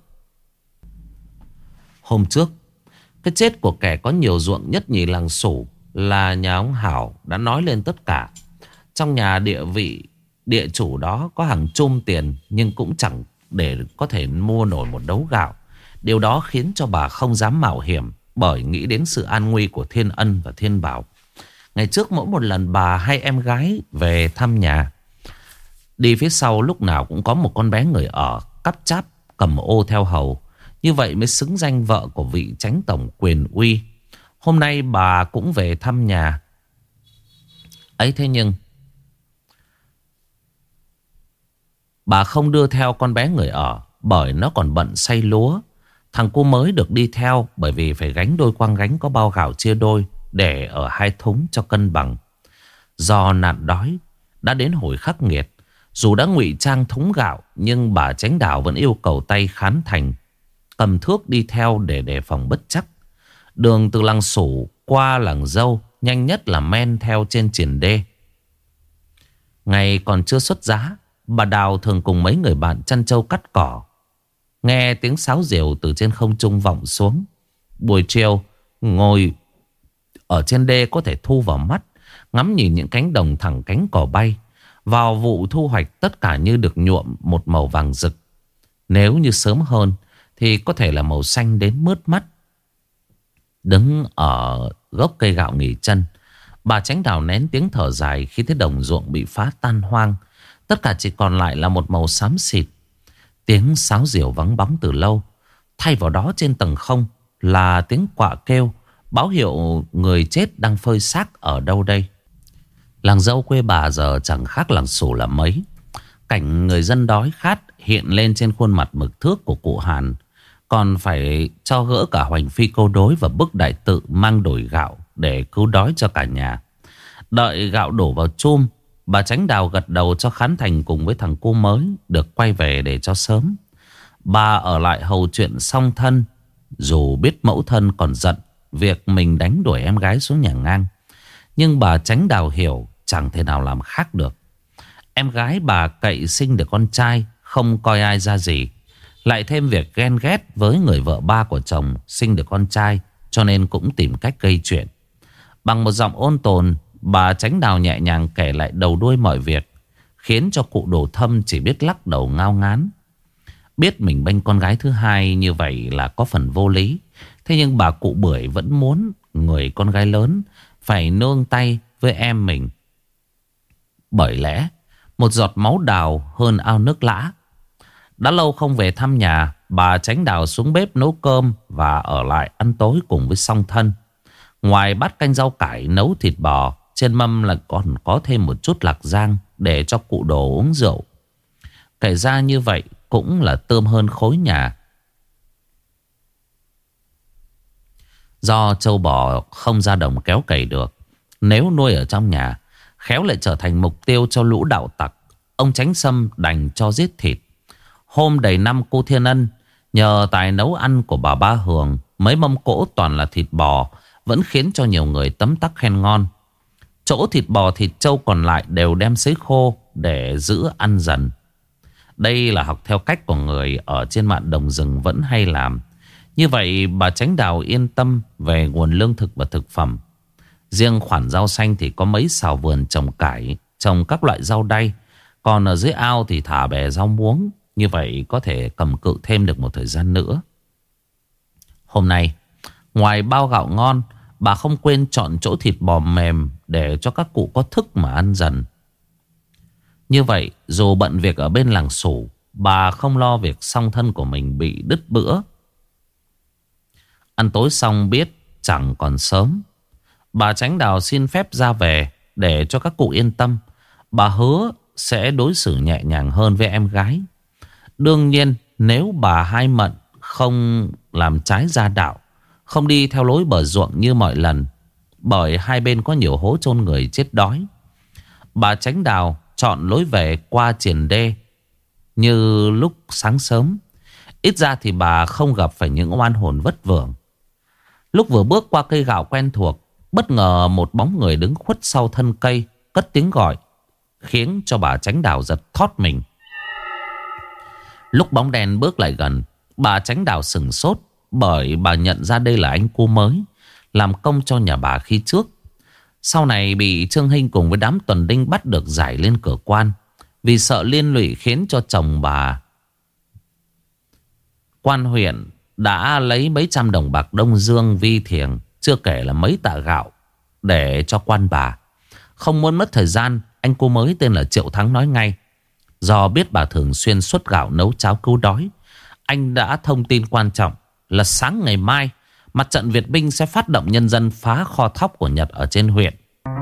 Hôm trước, cái chết của kẻ có nhiều ruộng nhất nhì làng Sủ là nhà ông Hảo đã nói lên tất cả. Trong nhà địa chủ đó có hàng chum tiền, nhưng cũng chẳng để có thể mua nổi một đấu gạo. Điều đó khiến cho bà không dám mạo hiểm, bởi nghĩ đến sự an nguy của Thiên Ân và Thiên Bảo. Ngày trước mỗi một lần bà hay em gái về thăm nhà, đi phía sau lúc nào cũng có một con bé người ở cắp cháp cầm ô theo hầu. Như vậy mới xứng danh vợ của vị chánh tổng quyền uy. Hôm nay bà cũng về thăm nhà ấy, thế nhưng bà không đưa theo con bé người ở, bởi nó còn bận xay lúa. Thằng cu mới được đi theo bởi vì phải gánh đôi quang gánh có bao gạo chia đôi, để ở 2 thúng cho cân bằng. Do nạn đói đã đến hồi khắc nghiệt, dù đã ngụy trang thúng gạo, nhưng bà Chánh Đào vẫn yêu cầu tay khán thành, cầm thước đi theo để đề phòng bất trắc. Đường từ làng Sủ qua làng Dâu nhanh nhất là men theo trên triển đê. Ngày còn chưa xuất giá, bà Đào thường cùng mấy người bạn chăn trâu cắt cỏ. Nghe tiếng sáo diều từ trên không trung vọng xuống. Buổi chiều, ngồi ở trên đê có thể thu vào mắt, ngắm nhìn những cánh đồng thẳng cánh cỏ bay. Vào vụ thu hoạch tất cả như được nhuộm một màu vàng rực. Nếu như sớm hơn thì có thể là màu xanh đến mướt mắt. Đứng ở gốc cây gạo nghỉ chân, bà Chánh Đào nén tiếng thở dài khi thấy đồng ruộng bị phá tan hoang. Tất cả chỉ còn lại là một màu xám xịt. Tiếng sáo diều vắng bóng từ lâu. Thay vào đó trên tầng không là tiếng quạ kêu, báo hiệu người chết đang phơi xác ở đâu đây. Làng dâu quê bà giờ chẳng khác làng Sủ là mấy. Cảnh người dân đói khát hiện lên trên khuôn mặt mực thước của cụ Hàn. Còn phải cho gỡ cả hoành phi câu đối và bức đại tự mang đổi gạo để cứu đói cho cả nhà. Đợi gạo đổ vào chum, bà Chánh Đào gật đầu cho Khán Thành cùng với thằng cu mới được quay về để cho sớm. Bà ở lại hầu chuyện song thân, dù biết mẫu thân còn giận việc mình đánh đuổi em gái xuống nhà ngang. Nhưng bà Chánh Đào hiểu chẳng thể nào làm khác được. Em gái bà cậy sinh được con trai, không coi ai ra gì. Lại thêm việc ghen ghét với người vợ ba của chồng sinh được con trai, cho nên cũng tìm cách gây chuyện. Bằng một giọng ôn tồn, bà Chánh Đào nhẹ nhàng kể lại đầu đuôi mọi việc, khiến cho cụ Đồ Thâm chỉ biết lắc đầu ngao ngán. Biết mình bênh con gái thứ hai như vậy là có phần vô lý. Thế nhưng bà cụ Bưởi vẫn muốn người con gái lớn phải nương tay với em mình. Bởi lẽ một giọt máu đào hơn ao nước lã. Đã lâu không về thăm nhà, bà Chánh Đào xuống bếp nấu cơm và ở lại ăn tối cùng với song thân. Ngoài bát canh rau cải nấu thịt bò, trên mâm là còn có thêm một chút lạc rang để cho cụ Đồ uống rượu. Kể ra như vậy cũng là tươm hơn khối nhà. Do trâu bò không ra đồng kéo cày được, nếu nuôi ở trong nhà, khéo lại trở thành mục tiêu cho lũ đạo tặc. Ông Chánh Sâm đành cho giết thịt. Hôm đầy năm cô Thiên Ân, nhờ tài nấu ăn của bà Ba Hường, mấy mâm cỗ toàn là thịt bò vẫn khiến cho nhiều người tấm tắc khen ngon. Chỗ thịt bò thịt trâu còn lại đều đem sấy khô để giữ ăn dần. Đây là học theo cách của người ở trên mạn đồng rừng vẫn hay làm. Như vậy bà Chánh Đào yên tâm về nguồn lương thực và thực phẩm. Riêng khoản rau xanh thì có mấy xào vườn trồng cải, trồng các loại rau đay. Còn ở dưới ao thì thả bè rau muống. Như vậy có thể cầm cự thêm được một thời gian nữa. Hôm nay, ngoài bao gạo ngon, bà không quên chọn chỗ thịt bò mềm để cho các cụ có thức mà ăn dần. Như vậy, dù bận việc ở bên làng Sủ, bà không lo việc song thân của mình bị đứt bữa. Ăn tối xong biết chẳng còn sớm, bà Chánh Đào xin phép ra về để cho các cụ yên tâm. Bà hứa sẽ đối xử nhẹ nhàng hơn với em gái. Đương nhiên nếu bà Hai Mận không làm trái gia đạo, không đi theo lối bờ ruộng như mọi lần, bởi hai bên có nhiều hố chôn người chết đói, bà Chánh Đào chọn lối về qua triền đê như lúc sáng sớm. Ít ra thì bà không gặp phải những oan hồn vất vưởng. Lúc vừa bước qua cây gạo quen thuộc, bất ngờ một bóng người đứng khuất sau thân cây cất tiếng gọi, khiến cho bà Chánh Đào giật thót mình. Lúc bóng đen bước lại gần, bà Chánh Đào sửng sốt, bởi bà nhận ra đây là anh cu mới làm công cho nhà bà khi trước. Sau này bị Trương Hinh cùng với đám tuần đinh bắt được giải lên cửa quan, vì sợ liên lụy khiến cho chồng bà. Quan huyện đã lấy mấy trăm đồng bạc Đông Dương vi thiềng, chưa kể là mấy tạ gạo để cho quan bà. Không muốn mất thời gian, anh cu mới tên là Triệu Thắng nói ngay. Do biết bà thường xuyên xuất gạo nấu cháo cứu đói, anh đã thông tin quan trọng là sáng ngày mai mặt trận Việt Minh sẽ phát động nhân dân phá kho thóc của Nhật ở trên huyện.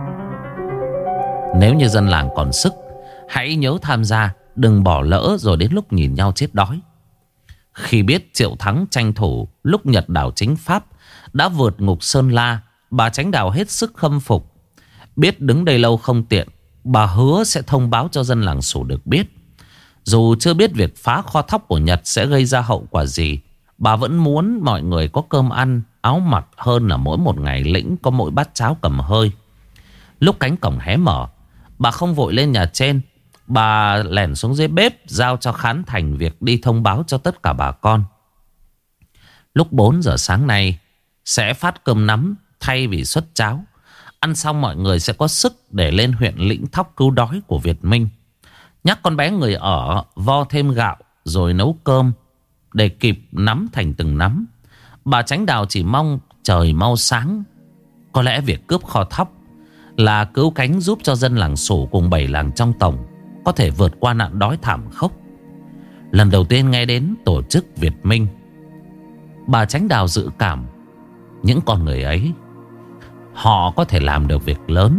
Nếu như dân làng còn sức, hãy nhớ tham gia, đừng bỏ lỡ rồi đến lúc nhìn nhau chết đói. Khi biết Triệu Thắng tranh thủ lúc Nhật đảo chính Pháp đã vượt ngục Sơn La, bà Chánh Đào hết sức khâm phục. Biết đứng đây lâu không tiện, bà hứa sẽ thông báo cho dân làng Sủ được biết. Dù chưa biết việc phá kho thóc của Nhật sẽ gây ra hậu quả gì, bà vẫn muốn mọi người có cơm ăn, áo mặc hơn là mỗi một ngày lĩnh có mỗi bát cháo cầm hơi. Lúc cánh cổng hé mở, Bà không vội lên nhà trên. Bà lẻn xuống dưới bếp, giao cho Khán Thành việc đi thông báo cho tất cả bà con. Lúc 4 giờ sáng nay sẽ phát cơm nắm thay vì suất cháo. Ăn xong mọi người sẽ có sức để lên huyện Lĩnh Thóc cứu đói của Việt Minh. Nhắc con bé người ở vo thêm gạo rồi nấu cơm để kịp nắm thành từng nắm. Bà Chánh Đào chỉ mong trời mau sáng. Có lẽ việc cướp kho thóc là cứu cánh giúp cho dân làng Sủ cùng 7 làng trong tổng có thể vượt qua nạn đói thảm khốc. Lần đầu tiên nghe đến tổ chức Việt Minh, bà Chánh Đào dự cảm những con người ấy họ có thể làm được việc lớn.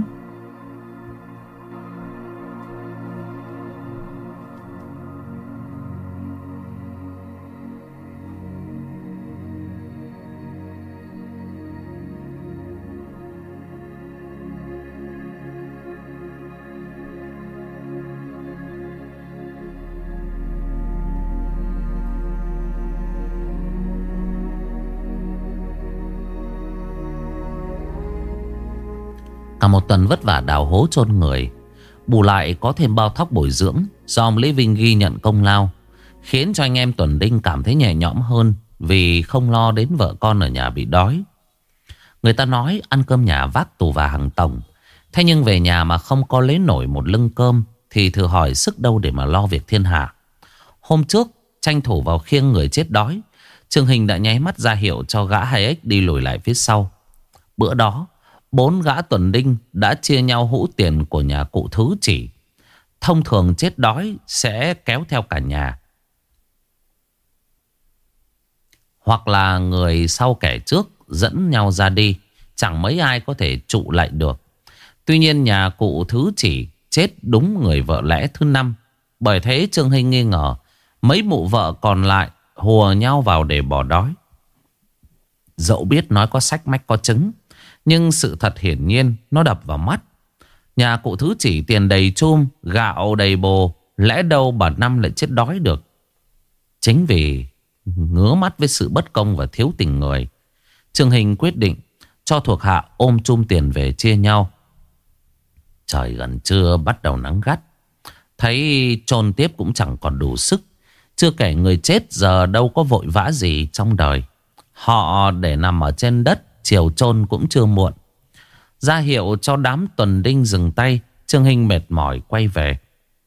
Cả một tuần vất vả đào hố chôn người, bù lại có thêm bao thóc bồi dưỡng do ông Lý Vinh ghi nhận công lao, khiến cho anh em Tuần Đinh cảm thấy nhẹ nhõm hơn vì không lo đến vợ con ở nhà bị đói. Người ta nói ăn cơm nhà vác tù và hàng tổng. Thế nhưng về nhà mà không có lấy nổi một lưng cơm thì thử hỏi sức đâu để mà lo việc thiên hạ. Hôm trước tranh thủ vào khiêng người chết đói, Trương Hình đã nháy mắt ra hiệu cho gã 2X đi lùi lại phía sau. Bữa đó 4 gã Tuần Đinh đã chia nhau hũ tiền của nhà cụ Thứ Chỉ. Thông thường chết đói sẽ kéo theo cả nhà, hoặc là người sau kẻ trước dẫn nhau ra đi. Chẳng mấy ai có thể trụ lại được. Tuy nhiên nhà cụ Thứ Chỉ chết đúng người vợ lẽ thứ 5. Bởi thế Trương Hình nghi ngờ mấy mụ vợ còn lại hùa nhau vào để bỏ đói. Dẫu biết nói có sách mách có chứng, nhưng sự thật hiển nhiên nó đập vào mắt. Nhà cụ Thứ Chỉ tiền đầy chum, gạo đầy bồ, lẽ đâu bà Năm lại chết đói được. Chính vì ngứa mắt với sự bất công và thiếu tình người, Trương Hình quyết định cho thuộc hạ ôm chum tiền về chia nhau. Trời gần trưa bắt đầu nắng gắt, thấy chôn tiếp cũng chẳng còn đủ sức. Chưa kể người chết giờ đâu có vội vã gì trong đời. Họ để nằm ở trên đất, chiều chôn cũng chưa muộn. Ra hiệu cho đám Tuần Đinh dừng tay, Trương Hình mệt mỏi quay về.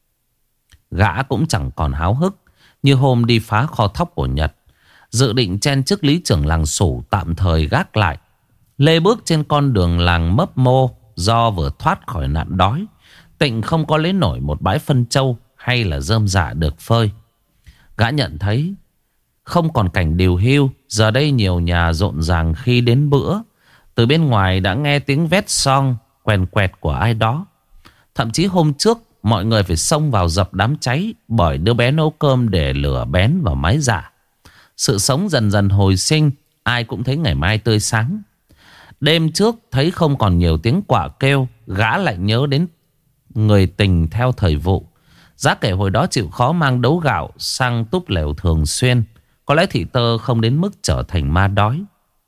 Gã cũng chẳng còn háo hức như hôm đi phá kho thóc của Nhật. Dự định chen chức lý trưởng làng Sủ tạm thời gác lại. Lê bước trên con đường làng mấp mô, do vừa thoát khỏi nạn đói, Tịnh không có lấy nổi một bãi phân trâu hay là rơm rạ được phơi. Gã nhận thấy không còn cảnh điều hưu. Giờ đây nhiều nhà rộn ràng khi đến bữa. Từ bên ngoài đã nghe tiếng vét song quèn quẹt của ai đó. Thậm chí hôm trước mọi người phải xông vào dập đám cháy bởi đứa bé nấu cơm để lửa bén vào mái dạ. Sự sống dần dần hồi sinh, ai cũng thấy ngày mai tươi sáng. Đêm trước thấy không còn nhiều tiếng quạ kêu, gã lại nhớ đến người tình theo thời vụ. Giá kể hồi đó chịu khó mang đấu gạo sang túp lều thường xuyên. Có lẽ thị tơ không đến mức trở thành ma đói.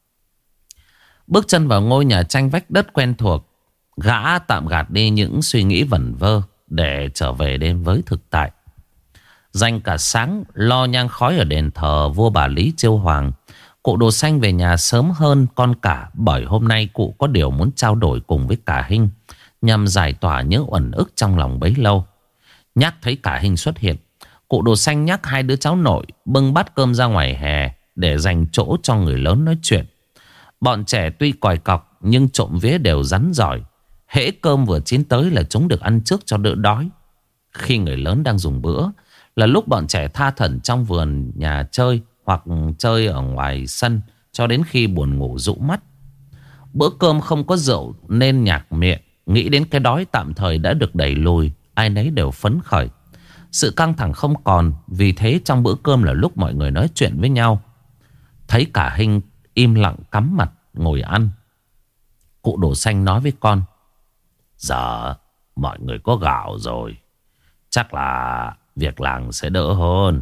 Bước chân vào ngôi nhà tranh vách đất quen thuộc, gã tạm gạt đi những suy nghĩ vẩn vơ để trở về đến với thực tại. Dành cả sáng lo nhang khói ở đền thờ vua bà Lý Chiêu Hoàng, cụ Đồ Xanh về nhà sớm hơn con cả, bởi hôm nay cụ có điều muốn trao đổi cùng với cả Hinh nhằm giải tỏa những uẩn ức trong lòng bấy lâu. Nhắc thấy cả Hinh xuất hiện, cụ Đồ Xanh nhắc hai đứa cháu nội bưng bát cơm ra ngoài hè để dành chỗ cho người lớn nói chuyện. Bọn trẻ tuy còi cọc nhưng trộm vía đều rắn giỏi. Hễ cơm vừa chín tới là chúng được ăn trước cho đỡ đói. Khi người lớn đang dùng bữa là lúc bọn trẻ tha thẩn trong vườn nhà chơi hoặc chơi ở ngoài sân cho đến khi buồn ngủ rũ mắt. Bữa cơm không có rượu nên nhạc miệng. Nghĩ đến cái đói tạm thời đã được đẩy lùi, ai nấy đều phấn khởi. Sự căng thẳng không còn, vì thế trong bữa cơm là lúc mọi người nói chuyện với nhau. Thấy cả Hinh im lặng cắm mặt ngồi ăn, cụ Đồ Xanh nói với con: giờ mọi người có gạo rồi, chắc là việc làng sẽ đỡ hơn.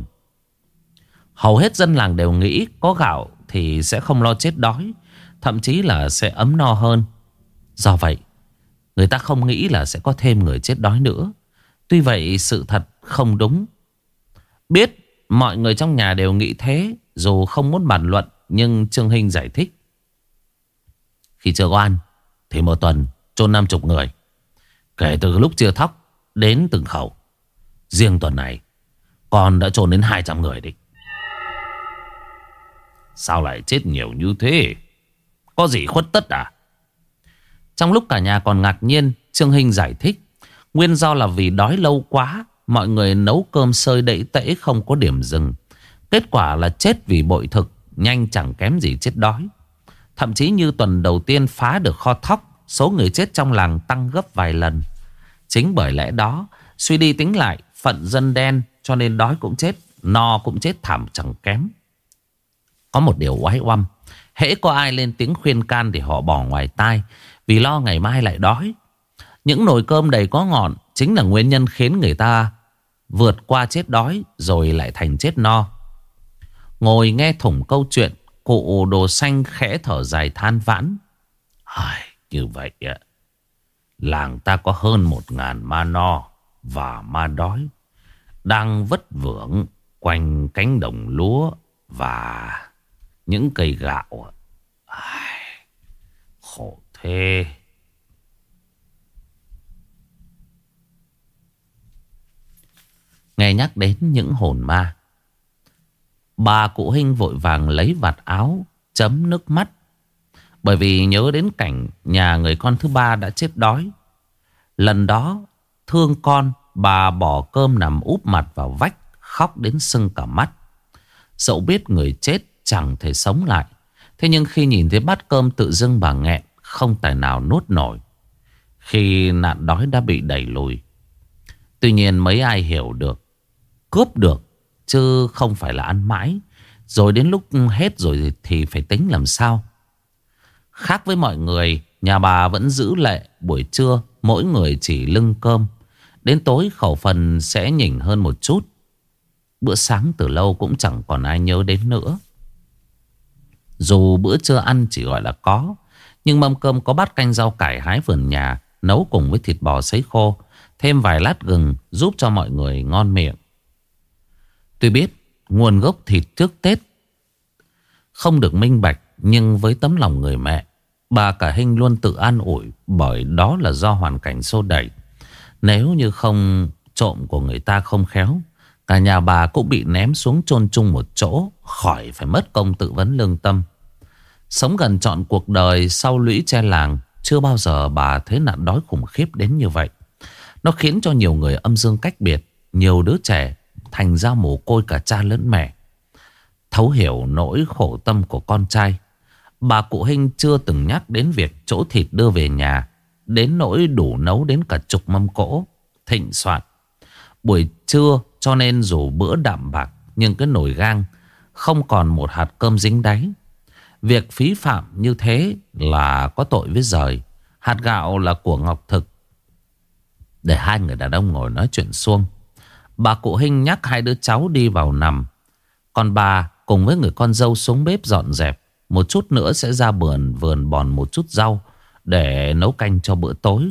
Hầu hết dân làng đều nghĩ có gạo thì sẽ không lo chết đói, thậm chí là sẽ ấm no hơn. Do vậy Người ta không nghĩ là sẽ có thêm người chết đói nữa. Tuy vậy sự thật không đúng. Biết mọi người trong nhà đều nghĩ thế, dù không muốn bàn luận, nhưng Trương Hinh giải thích. Khi chưa có ăn thì một tuần chôn 50 người, kể từ lúc chia thóc đến từng khẩu. Riêng tuần này con đã chôn đến 200 người đấy. Sao lại chết nhiều như thế? Có gì khuất tất à? Trong lúc cả nhà còn ngạc nhiên, Trương Hinh giải thích. Nguyên do là vì đói lâu quá, mọi người nấu cơm sơi đẫy tẫy không có điểm dừng. Kết quả là chết vì bội thực, nhanh chẳng kém gì chết đói. Thậm chí như tuần đầu tiên phá được kho thóc, số người chết trong làng tăng gấp vài lần. Chính bởi lẽ đó, suy đi tính lại, phận dân đen cho nên đói cũng chết, no cũng chết thảm chẳng kém. Có một điều oái oăm, hễ có ai lên tiếng khuyên can thì họ bỏ ngoài tai, vì lo ngày mai lại đói. Những nồi cơm đầy có ngọn chính là nguyên nhân khiến người ta vượt qua chết đói rồi lại thành chết no. Ngồi nghe thủng câu chuyện, cụ Đồ Xanh khẽ thở dài than vãn. Như vậy làng ta có hơn 1000 ma no và ma đói đang vất vưởng quanh cánh đồng lúa và những cây gạo. Khổ thế. Nghe nhắc đến những hồn ma, bà cụ Hinh vội vàng lấy vạt áo chấm nước mắt. Bởi vì nhớ đến cảnh nhà người con thứ ba đã chết đói. Lần đó thương con, bà bỏ cơm nằm úp mặt vào vách, khóc đến sưng cả mắt. Dẫu biết người chết chẳng thể sống lại, thế nhưng khi nhìn thấy bát cơm tự dưng bà nghẹn, không tài nào nuốt nổi. Khi nạn đói đã bị đẩy lùi. Tuy nhiên mấy ai hiểu được, cướp được chứ không phải là ăn mãi, rồi đến lúc hết rồi thì phải tính làm sao. Khác với mọi người, nhà bà vẫn giữ lệ buổi trưa mỗi người chỉ lưng cơm. Đến tối khẩu phần sẽ nhỉnh hơn một chút. Bữa sáng từ lâu cũng chẳng còn ai nhớ đến nữa. Dù bữa trưa ăn chỉ gọi là có, nhưng mâm cơm có bát canh rau cải hái vườn nhà, nấu cùng với thịt bò sấy khô, thêm vài lát gừng giúp cho mọi người ngon miệng. Tuy biết nguồn gốc thịt trước Tết không được minh bạch, nhưng với tấm lòng người mẹ, bà cả Hinh luôn tự an ủi, bởi đó là do hoàn cảnh xô đẩy. Nếu như không trộm của người ta không khéo, cả nhà bà cũng bị ném xuống chôn chung một chỗ, khỏi phải mất công tự vấn lương tâm. Sống gần trọn cuộc đời sau lũy tre làng, chưa bao giờ bà thấy nạn đói khủng khiếp đến như vậy. Nó khiến cho nhiều người âm dương cách biệt, nhiều đứa trẻ thành ra mồ côi cả cha lẫn mẹ. Thấu hiểu nỗi khổ tâm của con trai, bà cụ Hinh chưa từng nhắc đến việc chỗ thịt đưa về nhà, đến nỗi đủ nấu đến cả chục mâm cỗ thịnh soạn. Buổi trưa cho nên dù bữa đạm bạc, nhưng cái nồi gang không còn một hạt cơm dính đáy. Việc phí phạm như thế là có tội với giời. Hạt gạo là của Ngọc Thực. Để hai người đàn ông ngồi nói chuyện suông, bà cụ Hinh nhắc hai đứa cháu đi vào nằm. Còn bà cùng với người con dâu xuống bếp dọn dẹp. Một chút nữa sẽ ra vườn bòn một chút rau để nấu canh cho bữa tối.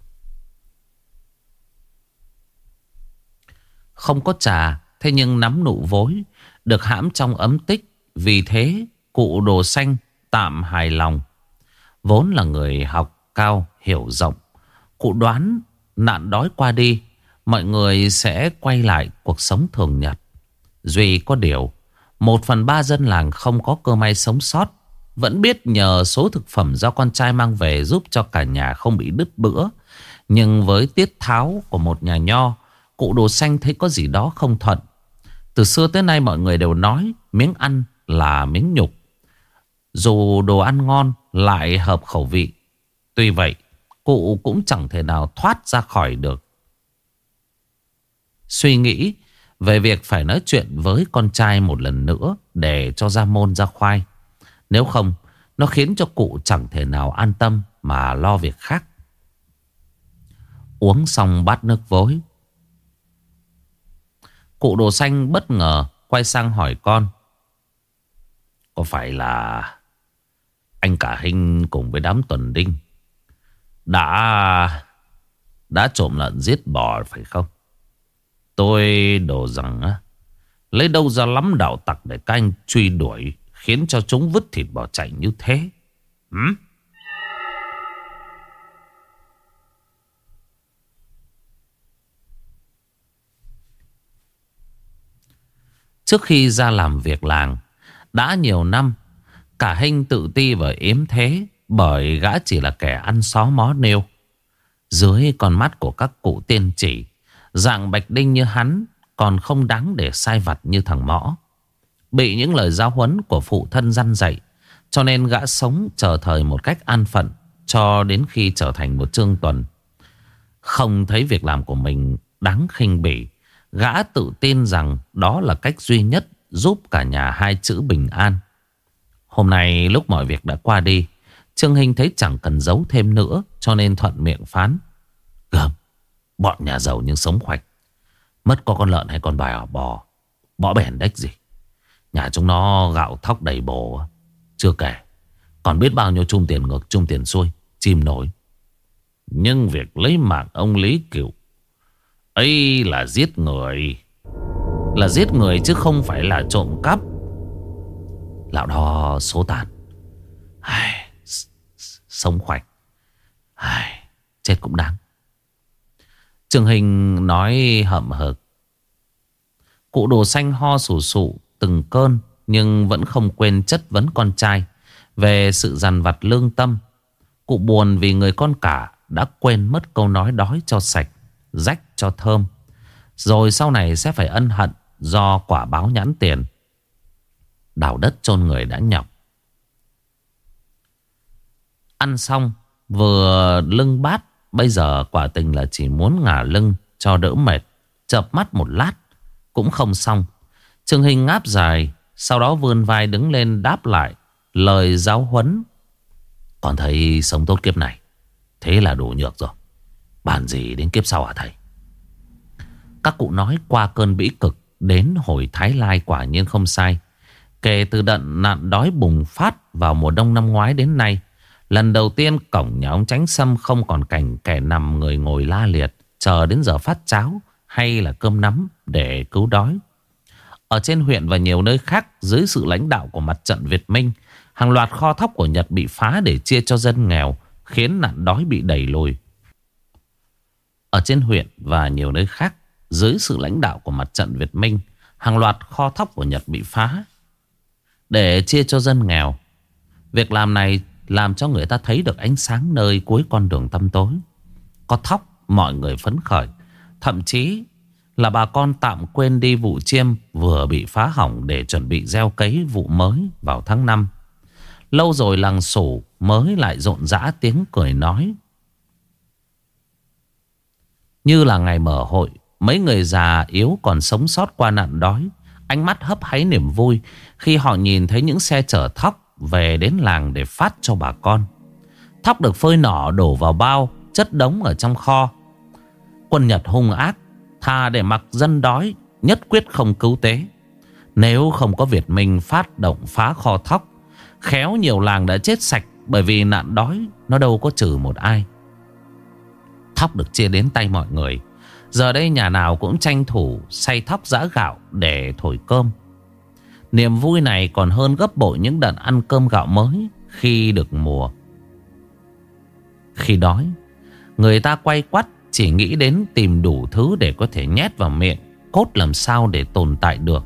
Không có trà, thế nhưng nắm nụ vối được hãm trong ấm tích. Vì thế cụ Đồ Xanh tạm hài lòng. Vốn là người học cao hiểu rộng, cụ đoán nạn đói qua đi, mọi người sẽ quay lại cuộc sống thường nhật. Duy có điều 1/3 dân làng không có cơ may sống sót, vẫn biết nhờ số thực phẩm do con trai mang về giúp cho cả nhà không bị đứt bữa. Nhưng với tiết tháo của một nhà nho, cụ Đồ Xanh thấy có gì đó không thuận. Từ xưa tới nay mọi người đều nói miếng ăn là miếng nhục, dù đồ ăn ngon lại hợp khẩu vị. Tuy vậy cụ cũng chẳng thể nào thoát ra khỏi được suy nghĩ về việc phải nói chuyện với con trai một lần nữa để cho ra môn ra khoai. Nếu không, nó khiến cho cụ chẳng thể nào an tâm mà lo việc khác. Uống xong bát nước vối, cụ Đồ Xanh bất ngờ quay sang hỏi con: có phải là anh cả Hinh cùng với đám Tuần Đinh đã trộm lợn giết bò phải không? Tôi đổ rằng á, lấy đâu ra lắm đạo tặc để các anh truy đuổi, khiến cho chúng vứt thịt bỏ chạy như thế? Trước khi ra làm việc làng, đã nhiều năm, cả Hinh tự ti và yếm thế, bởi gã chỉ là kẻ ăn xó mó nêu. Dưới con mắt của các cụ tiên chỉ, dạng Bạch Đinh như hắn còn không đáng để sai vặt như thằng Mõ. Bị những lời giáo huấn của phụ thân dăn dạy, cho nên gã sống chờ thời một cách an phận, cho đến khi trở thành một Trương Tuần. Không thấy việc làm của mình đáng khinh bỉ, gã tự tin rằng đó là cách duy nhất giúp cả nhà hai chữ bình an. Hôm nay lúc mọi việc đã qua đi, Trương Hinh thấy chẳng cần giấu thêm nữa, cho nên thuận miệng phán: Gớm, bọn nhà giàu nhưng sống khoạch, mất có con lợn hay con bò, bỏ bèn đếch gì. Nhà chúng nó gạo thóc đầy bồ, chưa kể còn biết bao nhiêu chung tiền ngược chung tiền xuôi, chìm nổi. Nhưng việc lấy mạng ông Lý Cựu ấy là giết người, là giết người chứ không phải là trộm cắp. Lão đó số tàn, sống khoạch, chết cũng đáng. Trương Hình nói hậm hực. Cụ Đồ Xanh ho sù sụ từng cơn, nhưng vẫn không quên chất vấn con trai về sự dằn vặt lương tâm. Cụ buồn vì người con cả đã quên mất câu nói đói cho sạch, rách cho thơm, rồi sau này sẽ phải ân hận do quả báo nhãn tiền. Đào đất chôn người đã nhọc. Ăn xong vừa lưng bát, bây giờ quả tình là chỉ muốn ngả lưng cho đỡ mệt. Chợp mắt một lát cũng không xong. Trương Hinh ngáp dài, sau đó vươn vai đứng lên đáp lại lời giáo huấn. Còn thấy sống tốt kiếp này, thế là đủ nhược rồi, bàn gì đến kiếp sau hả thầy? Các cụ nói qua cơn bĩ cực đến hồi Thái Lai quả nhiên không sai. Kể từ đợt nạn đói bùng phát vào mùa đông năm ngoái đến nay, lần đầu tiên cổng nhà ông Chánh Sâm không còn cảnh kẻ nằm người ngồi la liệt chờ đến giờ phát cháo hay là cơm nắm để cứu đói. Ở trên huyện và nhiều nơi khác, dưới sự lãnh đạo của mặt trận Việt Minh, hàng loạt kho thóc của Nhật bị phá để chia cho dân nghèo, khiến nạn đói bị đẩy lùi. Ở trên huyện và nhiều nơi khác, dưới sự lãnh đạo của mặt trận Việt Minh, hàng loạt kho thóc của Nhật bị phá để chia cho dân nghèo. Việc làm này làm cho người ta thấy được ánh sáng nơi cuối con đường tăm tối. Có thóc, mọi người phấn khởi. Thậm chí là bà con tạm quên đi vụ chiêm vừa bị phá hỏng để chuẩn bị gieo cấy vụ mới vào tháng 5. Lâu rồi làng Sủ mới lại rộn rã tiếng cười nói. Như là ngày mở hội, mấy người già yếu còn sống sót qua nạn đói, ánh mắt hấp háy niềm vui khi họ nhìn thấy những xe chở thóc về đến làng để phát cho bà con. Thóc được phơi nỏ đổ vào bao, chất đống ở trong kho. Quân Nhật hung ác, thà để mặc dân đói, nhất quyết không cứu tế. Nếu không có Việt Minh phát động phá kho thóc, khéo nhiều làng đã chết sạch, bởi vì nạn đói nó đâu có trừ một ai. Thóc được chia đến tay mọi người. Giờ đây nhà nào cũng tranh thủ xay thóc giã gạo để thổi cơm. Niềm vui này còn hơn gấp bội những đợt ăn cơm gạo mới khi được mùa. Khi đói, người ta quay quắt chỉ nghĩ đến tìm đủ thứ để có thể nhét vào miệng, cốt làm sao để tồn tại được.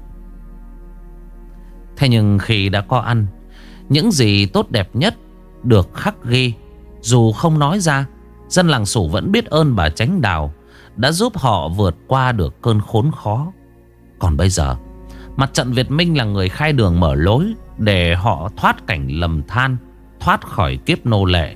Thế nhưng khi đã có ăn, những gì tốt đẹp nhất được khắc ghi. Dù không nói ra, dân làng Sủ vẫn biết ơn bà Chánh Đào đã giúp họ vượt qua được cơn khốn khó. Còn bây giờ, mặt trận Việt Minh là người khai đường mở lối để họ thoát cảnh lầm than, thoát khỏi kiếp nô lệ.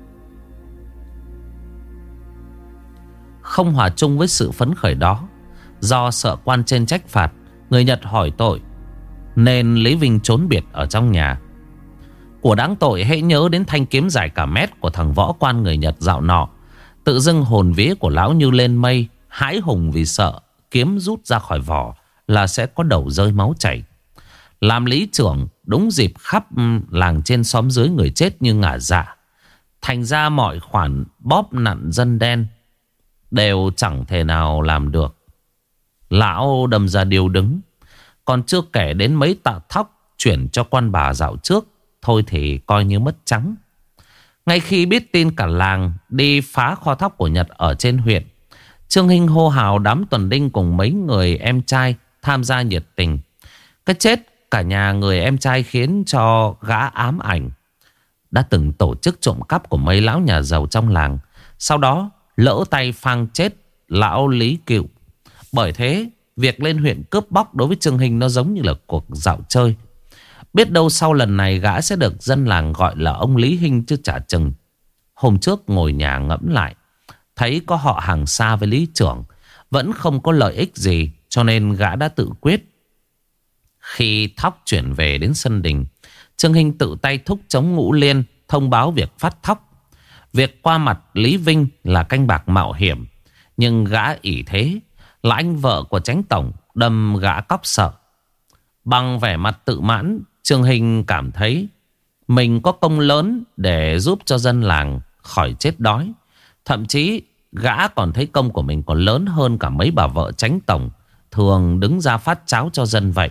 Không hòa chung với sự phấn khởi đó, do sợ quan trên trách phạt, người Nhật hỏi tội nên Lý Vinh trốn biệt ở trong nhà. Của đáng tội hãy nhớ đến thanh kiếm dài cả mét của thằng võ quan người Nhật dạo nọ. Tự dưng hồn vía của lão như lên mây, hãi hùng vì sợ kiếm rút ra khỏi vỏ là sẽ có đầu rơi máu chảy. Làm lý trưởng đúng dịp khắp làng trên xóm dưới người chết như ngả dạ. Thành ra mọi khoản bóp nặn dân đen đều chẳng thể nào làm được. Lão đâm ra điêu đứng. Còn chưa kể đến mấy tạ thóc chuyển cho quan bà dạo trước, thôi thì coi như mất trắng. Ngay khi biết tin cả làng đi phá kho thóc của Nhật ở trên huyện, Trương Hinh hô hào đám tuần đinh cùng mấy người em trai tham gia nhiệt tình. Cái chết cả nhà người em trai khiến cho gã ám ảnh đã từng tổ chức trộm cắp của mấy lão nhà giàu trong làng, sau đó lỡ tay phang chết lão Lý Cựu. Bởi thế việc lên huyện cướp bóc đối với Trương Hinh nó giống như là cuộc dạo chơi. Biết đâu sau lần này gã sẽ được dân làng gọi là ông Lý Hinh chứ chả chừng. Hôm trước ngồi nhà ngẫm lại, thấy có họ hàng xa với Lý trưởng, vẫn không có lợi ích gì, cho nên gã đã tự quyết. Khi thóc chuyển về đến sân đình, Trương Hinh tự tay thúc chống Ngũ Liên thông báo việc phát thóc. Việc qua mặt Lý Vinh là canh bạc mạo hiểm, nhưng gã ỷ thế là anh vợ của Chánh tổng, đâm gã cóc sợ. Bằng vẻ mặt tự mãn, Trương Hinh cảm thấy mình có công lớn để giúp cho dân làng khỏi chết đói. Thậm chí gã còn thấy công của mình còn lớn hơn cả mấy bà vợ Chánh tổng thường đứng ra phát cháo cho dân vậy.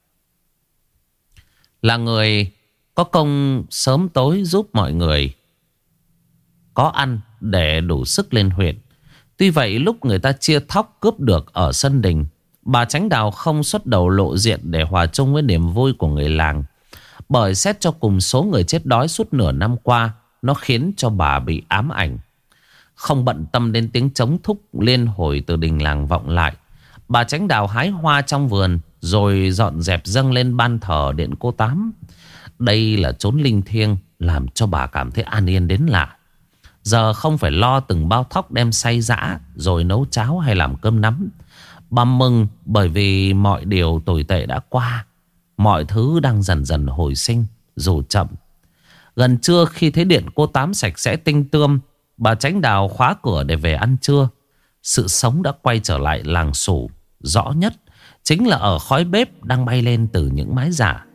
Là người có công sớm tối giúp mọi người có ăn để đủ sức lên huyện. Tuy vậy lúc người ta chia thóc cướp được ở sân đình, bà Chánh Đào không xuất đầu lộ diện để hòa chung với niềm vui của người làng. Bởi xét cho cùng số người chết đói suốt nửa năm qua, nó khiến cho bà bị ám ảnh. Không bận tâm đến tiếng trống thúc liên hồi từ đình làng vọng lại, bà Chánh Đào hái hoa trong vườn rồi dọn dẹp dâng lên ban thờ điện cô Tám. Đây là chốn linh thiêng, làm cho bà cảm thấy an yên đến lạ. Giờ không phải lo từng bao thóc đem xay giã rồi nấu cháo hay làm cơm nắm. Bà mừng bởi vì mọi điều tồi tệ đã qua, mọi thứ đang dần dần hồi sinh dù chậm. Gần trưa khi thấy điện cô Tám sạch sẽ tinh tươm, bà Chánh Đào khóa cửa để về ăn trưa. Sự sống đã quay trở lại làng Sủ. Rõ nhất chính là ở khói bếp đang bay lên từ những mái giả.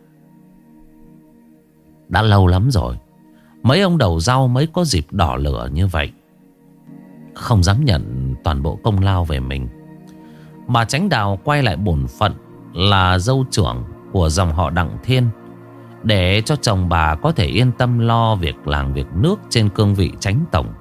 Đã lâu lắm rồi mấy ông đầu rau mới có dịp đỏ lửa như vậy. Không dám nhận toàn bộ công lao về mình, bà Chánh Đào quay lại bổn phận là dâu trưởng của dòng họ Đặng Thiên, để cho chồng bà có thể yên tâm lo việc làng việc nước trên cương vị Chánh tổng.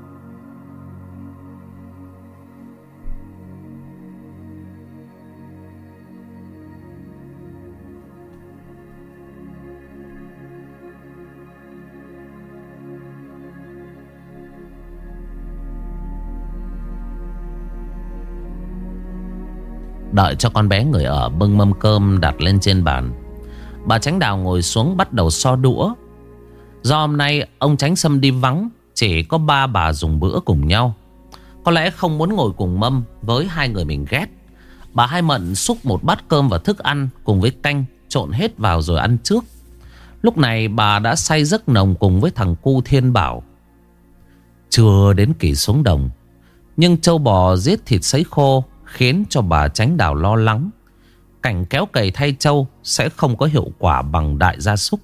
Đợi cho con bé người ở bưng mâm cơm đặt lên trên bàn, bà Chánh Đào ngồi xuống bắt đầu so đũa. Do hôm nay ông Chánh Sâm đi vắng, chỉ có ba bà dùng bữa cùng nhau. Có lẽ không muốn ngồi cùng mâm với hai người mình ghét, bà Hai Mận xúc một bát cơm và thức ăn cùng với canh, trộn hết vào rồi ăn trước. Lúc này bà đã say giấc nồng cùng với thằng cu Thiên Bảo. Chưa đến kỳ xuống đồng, nhưng trâu bò giết thịt sấy khô khiến cho bà Chánh Đào lo lắng. Cảnh kéo cày thay trâu sẽ không có hiệu quả bằng đại gia súc.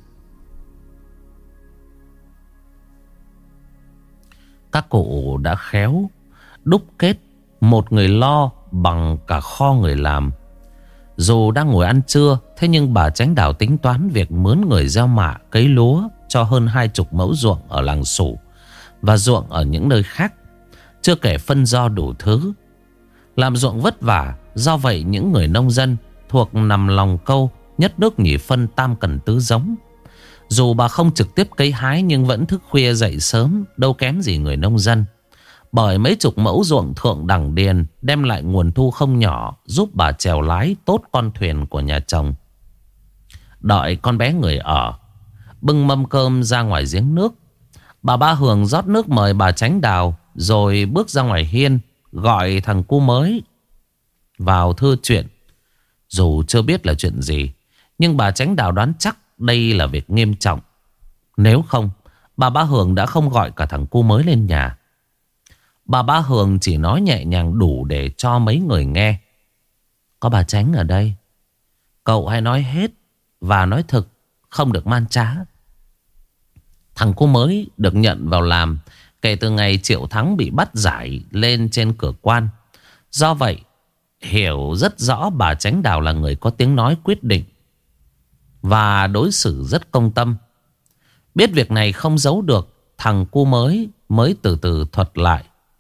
Các cụ đã khéo đúc kết một người lo bằng cả kho người làm. Dù đang ngồi ăn trưa, thế nhưng bà Chánh Đào tính toán việc mướn người gieo mạ cấy lúa cho hơn 20 mẫu ruộng ở làng Sủ và ruộng ở những nơi khác. Chưa kể phân do đủ thứ. Làm ruộng vất vả, do vậy những người nông dân thuộc nằm lòng câu nhất nước nhì phân tam cần tứ giống. Dù bà không trực tiếp cấy hái nhưng vẫn thức khuya dậy sớm, đâu kém gì người nông dân. Bởi mấy chục mẫu ruộng thượng đẳng điền đem lại nguồn thu không nhỏ, giúp bà chèo lái tốt con thuyền của nhà chồng. Đợi con bé người ở bưng mâm cơm ra ngoài giếng nước, bà Ba Hường rót nước mời bà Chánh Đào, rồi bước ra ngoài hiên gọi thằng cu mới vào thưa chuyện. Dù chưa biết là chuyện gì, nhưng bà Chánh Đào đoán chắc đây là việc nghiêm trọng. Nếu không, bà Ba Hường đã không gọi cả thằng cu mới lên nhà. Bà Ba Hường chỉ nói nhẹ nhàng đủ để cho mấy người nghe. Có bà Chánh ở đây, cậu hãy nói hết và nói thực, không được man trá. Thằng cu mới được nhận vào làm kể từ ngày Triệu Thắng bị bắt giải lên trên cửa quan. Do vậy, hiểu rất rõ bà Chánh Đào là người có tiếng nói quyết định và đối xử rất công tâm. Biết việc này không giấu được, thằng cu mới từ từ thuật lại.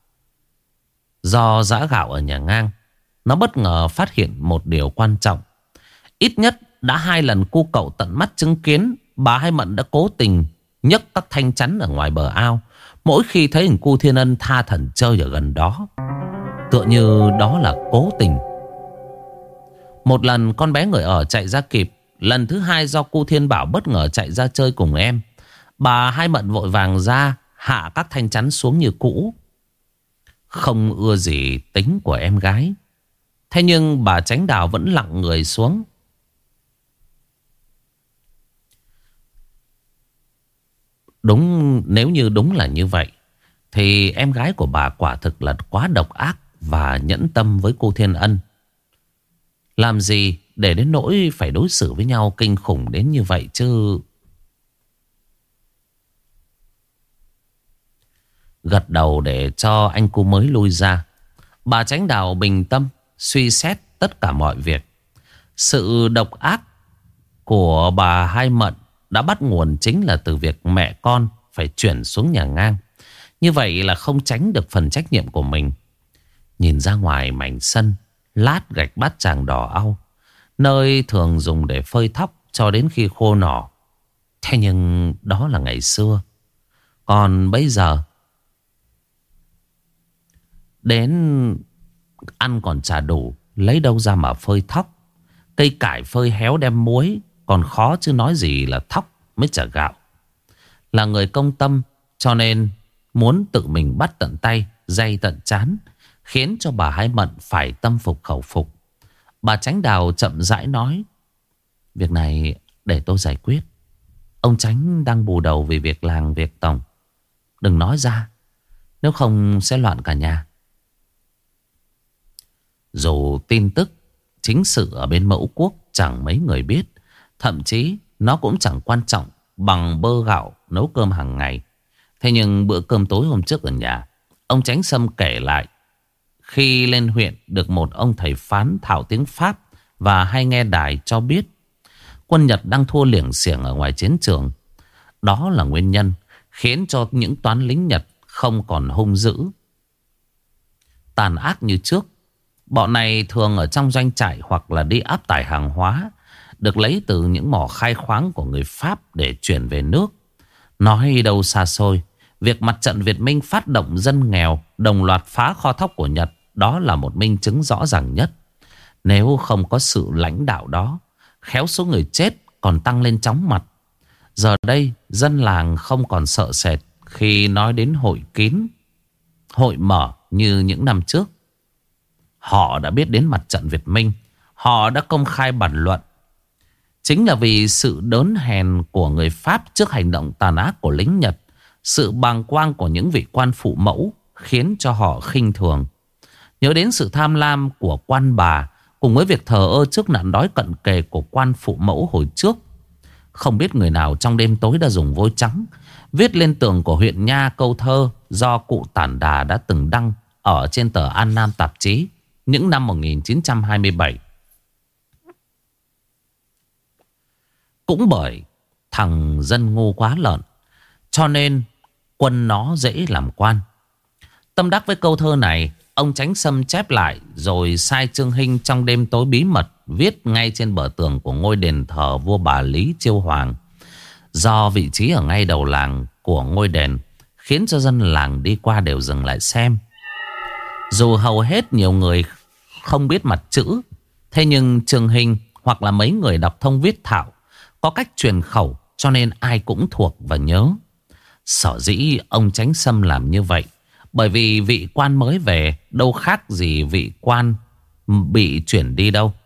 Do giã gạo ở nhà ngang, nó bất ngờ phát hiện một điều quan trọng. Ít nhất đã 2 lần cu cậu tận mắt chứng kiến bà Hai Mận đã cố tình nhấc các thanh chắn ở ngoài bờ ao mỗi khi thấy thằng cu Thiên Ân tha thẩn chơi ở gần đó. Tựa như đó là cố tình. Một lần con bé người ở chạy ra kịp. Lần thứ 2 do cu Thiên Bảo bất ngờ chạy ra chơi cùng em, bà Hai Mận vội vàng ra hạ các thanh chắn xuống như cũ. Không ưa gì tính của em gái, thế nhưng bà Chánh Đào vẫn lặng người xuống. Nếu như đúng là như vậy thì em gái của bà quả thực là quá độc ác và nhẫn tâm với cô Thiên Ân. Làm gì để đến nỗi phải đối xử với nhau kinh khủng đến như vậy chứ. Gật đầu để cho anh cu mới lui ra, bà Chánh Đào bình tâm suy xét tất cả mọi việc. Sự độc ác của bà Hai Mận đã bắt nguồn chính là từ việc mẹ con phải chuyển xuống nhà ngang. Như vậy là không tránh được phần trách nhiệm của mình. Nhìn ra ngoài mảnh sân lát gạch bát tràng đỏ au, nơi thường dùng để phơi thóc cho đến khi khô nỏ. Thế nhưng đó là ngày xưa. Còn bây giờ đến ăn còn chả đủ, lấy đâu ra mà phơi thóc. Cây cải phơi héo đem muối còn khó chứ nói gì là thóc mới chả gạo. Là người công tâm cho nên muốn tự mình bắt tận tay, day tận chán, khiến cho bà Hai Mận phải tâm phục khẩu phục. Bà Chánh Đào chậm rãi nói: việc này để tôi giải quyết. Ông Chánh đang bù đầu vì việc làng việc tổng. Đừng nói ra, nếu không sẽ loạn cả nhà. Dù tin tức chính sự ở bên Mẫu Quốc chẳng mấy người biết, thậm chí nó cũng chẳng quan trọng bằng bơ gạo nấu cơm hàng ngày. Thế nhưng bữa cơm tối hôm trước ở nhà, ông Chánh Sâm kể lại khi lên huyện được một ông thầy phán thạo tiếng Pháp và hay nghe đài cho biết quân Nhật đang thua liểng xiểng ở ngoài chiến trường. Đó là nguyên nhân khiến cho những toán lính Nhật không còn hung dữ, tàn ác như trước. Bọn này thường ở trong doanh trại hoặc là đi áp tải hàng hóa được lấy từ những mỏ khai khoáng của người Pháp để chuyển về nước. Nói đâu xa xôi, việc mặt trận Việt Minh phát động dân nghèo đồng loạt phá kho thóc của Nhật, đó là một minh chứng rõ ràng nhất. Nếu không có sự lãnh đạo đó, khéo số người chết còn tăng lên chóng mặt. Giờ đây dân làng không còn sợ sệt khi nói đến hội kín, hội mở như những năm trước. Họ đã biết đến mặt trận Việt Minh, họ đã công khai bàn luận. Chính là vì sự đớn hèn của người Pháp trước hành động tàn ác của lính Nhật, sự bàng quang của những vị quan phụ mẫu khiến cho họ khinh thường. Nhớ đến sự tham lam của quan bà cùng với việc thờ ơ trước nạn đói cận kề của quan phụ mẫu hồi trước. Không biết người nào trong đêm tối đã dùng vôi trắng viết lên tường của huyện Nha câu thơ do cụ Tản Đà đã từng đăng ở trên tờ An Nam tạp chí những năm 1927. Cũng bởi thằng dân ngu quá lợn, cho nên quân nó dễ làm quan. Tâm đắc với câu thơ này, ông Chánh Sâm chép lại rồi sai Trương Hinh trong đêm tối bí mật viết ngay trên bờ tường của ngôi đền thờ vua bà Lý Chiêu Hoàng. Do vị trí ở ngay đầu làng của ngôi đền khiến cho dân làng đi qua đều dừng lại xem. Dù hầu hết nhiều người không biết mặt chữ, thế nhưng Trương Hinh hoặc là mấy người đọc thông viết thạo có cách truyền khẩu, cho nên ai cũng thuộc và nhớ. Sở dĩ ông Chánh Sâm làm như vậy bởi vì vị quan mới về đâu khác gì vị quan bị chuyển đi đâu.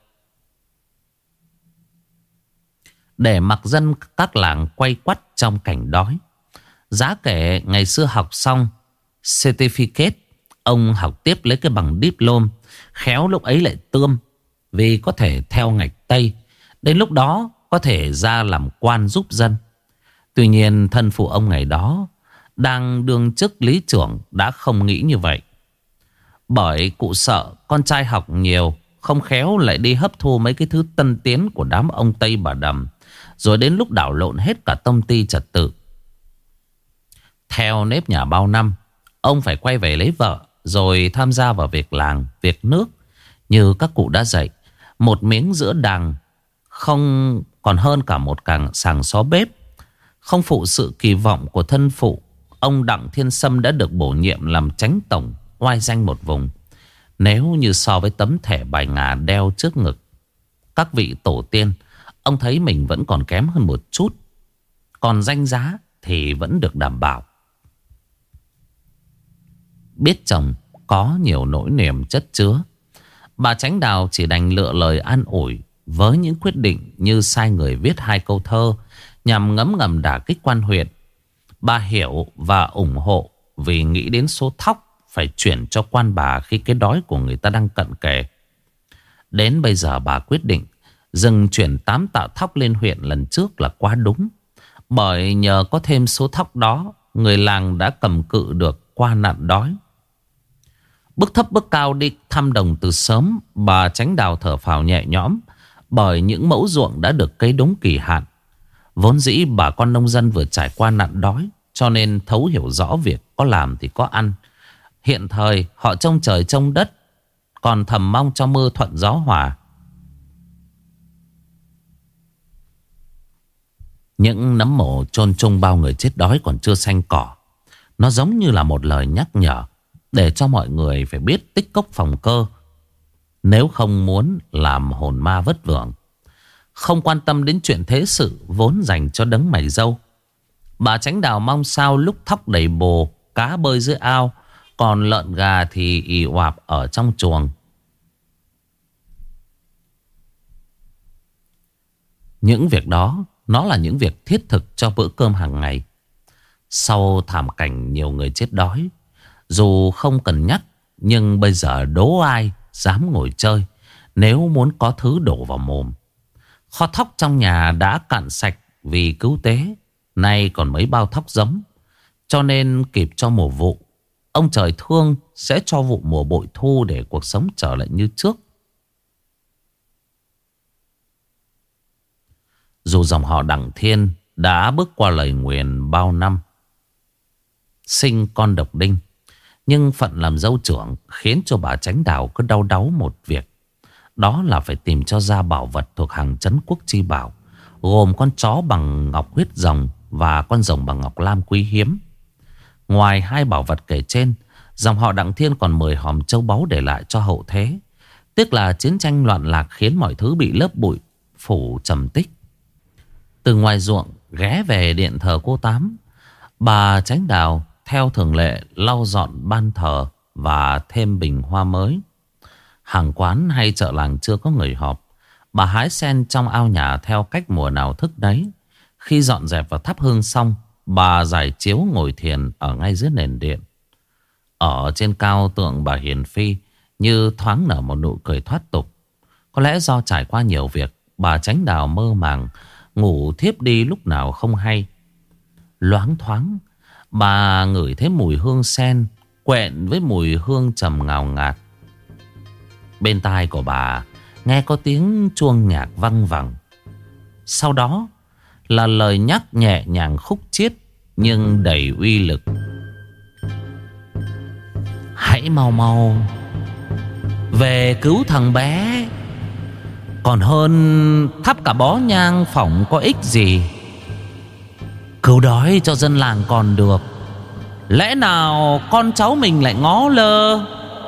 Để mặc dân các làng quay quắt trong cảnh đói. Giá kể ngày xưa học xong certificate, ông học tiếp lấy cái bằng diploma. Khéo lúc ấy lại tươm vì có thể theo ngạch Tây, đến lúc đó có thể ra làm quan giúp dân. Tuy nhiên thân phụ ông ngày đó đang đương chức lý trưởng đã không nghĩ như vậy. Bởi cụ sợ con trai học nhiều, không khéo lại đi hấp thu mấy cái thứ tân tiến của đám ông Tây bà Đầm, rồi đến lúc đảo lộn hết cả tông ty trật tự. Theo nếp nhà bao năm, ông phải quay về lấy vợ, rồi tham gia vào việc làng, việc nước. Như các cụ đã dạy, một miếng giữa đằng không còn hơn cả một càng sàng xó bếp. Không phụ sự kỳ vọng của thân phụ, ông Đặng Thiên Sâm đã được bổ nhiệm làm chánh tổng, oai danh một vùng. Nếu như so với tấm thẻ bài ngà đeo trước ngực các vị tổ tiên, ông thấy mình vẫn còn kém hơn một chút. Còn danh giá thì vẫn được đảm bảo. Biết chồng có nhiều nỗi niềm chất chứa, bà Chánh Đào chỉ đành lựa lời an ủi với những quyết định như sai người viết 2 câu thơ nhằm ngấm ngầm đả kích quan huyện. Bà hiểu và ủng hộ vì nghĩ đến số thóc phải chuyển cho quan bà khi cái đói của người ta đang cận kề. Đến bây giờ bà quyết định dừng chuyển 8 tạ thóc lên huyện lần trước là quá đúng. Bởi nhờ có thêm số thóc đó, người làng đã cầm cự được qua nạn đói. Bước thấp bước cao đi thăm đồng từ sớm, bà Chánh Đào thở phào nhẹ nhõm bởi những mẫu ruộng đã được cấy đúng kỳ hạn. Vốn dĩ bà con nông dân vừa trải qua nạn đói, cho nên thấu hiểu rõ việc có làm thì có ăn. Hiện thời họ trông trời trông đất, còn thầm mong cho mưa thuận gió hòa. Những nấm mộ chôn chung bao người chết đói còn chưa xanh cỏ, nó giống như là một lời nhắc nhở để cho mọi người phải biết tích cốc phòng cơ, nếu không muốn làm hồn ma vất vưởng. Không quan tâm đến chuyện thế sự vốn dành cho đấng mày râu, bà Chánh Đào mong sao lúc thóc đầy bồ, cá bơi dưới ao, còn lợn gà thì ì oạp ở trong chuồng. Những việc đó, nó là những việc thiết thực cho bữa cơm hàng ngày. Sau thảm cảnh nhiều người chết đói, dù không cần nhắc, nhưng bây giờ đố ai dám ngồi chơi nếu muốn có thứ đổ vào mồm. Kho thóc trong nhà đã cạn sạch vì cứu tế, nay còn mấy bao thóc giống. Cho nên kịp cho mùa vụ, ông trời thương sẽ cho vụ mùa bội thu để cuộc sống trở lại như trước. Dù dòng họ Đặng Thiên đã bước qua lời nguyền bao năm sinh con độc đinh, nhưng phận làm dâu trưởng khiến cho bà Chánh Đào cứ đau đáu một việc. Đó là phải tìm cho ra bảo vật thuộc hàng trấn quốc chi bảo, gồm con chó bằng ngọc huyết rồng và con rồng bằng ngọc lam quý hiếm. Ngoài 2 bảo vật kể trên, dòng họ Đặng Thiên còn 10 hòm châu báu để lại cho hậu thế. Tiếc là chiến tranh loạn lạc khiến mọi thứ bị lớp bụi phủ trầm tích. Từ ngoài ruộng ghé về điện thờ cô Tám, bà Chánh Đào theo thường lệ lau dọn ban thờ và thêm bình hoa mới. Hàng quán hay chợ làng chưa có người họp, bà hái sen trong ao nhà theo cách mùa nào thức đấy. Khi dọn dẹp và thắp hương xong, bà giải chiếu ngồi thiền ở ngay dưới nền điện. Ở trên cao tượng bà Hiền Phi như thoáng nở một nụ cười thoát tục. Có lẽ do trải qua nhiều việc, bà Chánh Đào mơ màng, ngủ thiếp đi lúc nào không hay. Loáng thoáng, bà ngửi thấy mùi hương sen quện với mùi hương trầm ngào ngạt. Bên tai của bà nghe có tiếng chuông nhạc văng vẳng. Sau đó là lời nhắc nhẹ nhàng khúc chiết nhưng đầy uy lực: hãy mau mau về cứu thằng bé, còn hơn thắp cả bó nhang phỏng có ích gì. Cứu đói cho dân làng còn được, lẽ nào con cháu mình lại ngó lơ.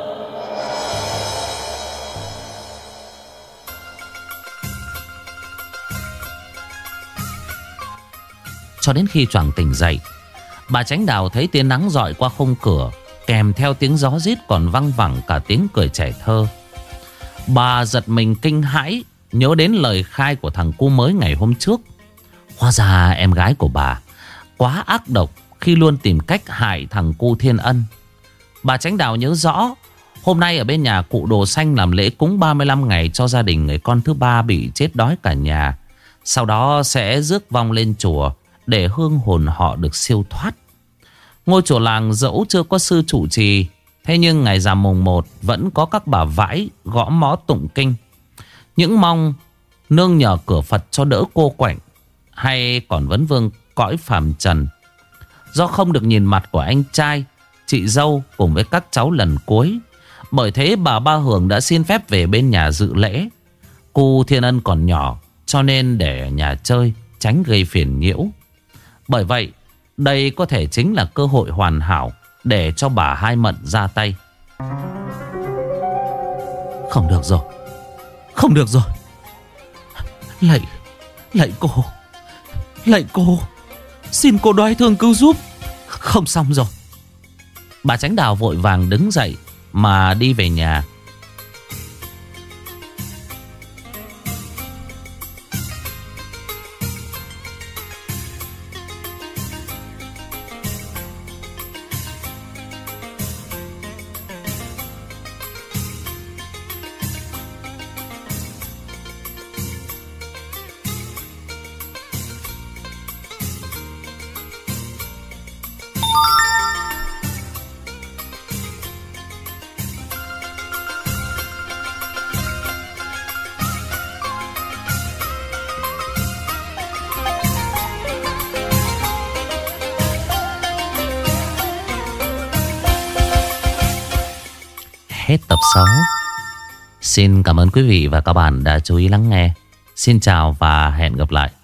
Cho đến khi choàng tỉnh dậy, bà Chánh Đào thấy tia nắng rọi qua khung cửa, kèm theo tiếng gió rít còn văng vẳng cả tiếng cười trẻ thơ. Bà giật mình kinh hãi, nhớ đến lời khai của thằng cu mới ngày hôm trước. Hóa ra em gái của bà quá ác độc khi luôn tìm cách hại thằng cu Thiên Ân. Bà Chánh Đào nhớ rõ, hôm nay ở bên nhà cụ Đồ Xanh làm lễ cúng 35 ngày cho gia đình người con thứ 3 bị chết đói cả nhà. Sau đó sẽ rước vong lên chùa để hương hồn họ được siêu thoát. Ngôi chùa làng dẫu chưa có sư trụ trì, thế nhưng ngày rằm mùng 1 vẫn có các bà vãi gõ mõ tụng kinh. Những mong nương nhờ cửa Phật cho đỡ cô quạnh, hay còn vấn vương cõi phàm trần. Do không được nhìn mặt của anh trai, chị dâu cùng với các cháu lần cuối, bởi thế bà Ba Hường đã xin phép về bên nhà dự lễ. Cô Thiên Ân còn nhỏ, cho nên để ở nhà chơi, tránh gây phiền nhiễu. Bởi vậy đây có thể chính là cơ hội hoàn hảo để cho bà Hai Mận ra tay. Không được rồi, không được rồi. Lạy cô, xin cô đoái thương cứu giúp. Không xong rồi. Bà Chánh Đào vội vàng đứng dậy mà đi về nhà. Hết tập 6. Xin cảm ơn quý vị và các bạn đã chú ý lắng nghe. Xin chào và hẹn gặp lại.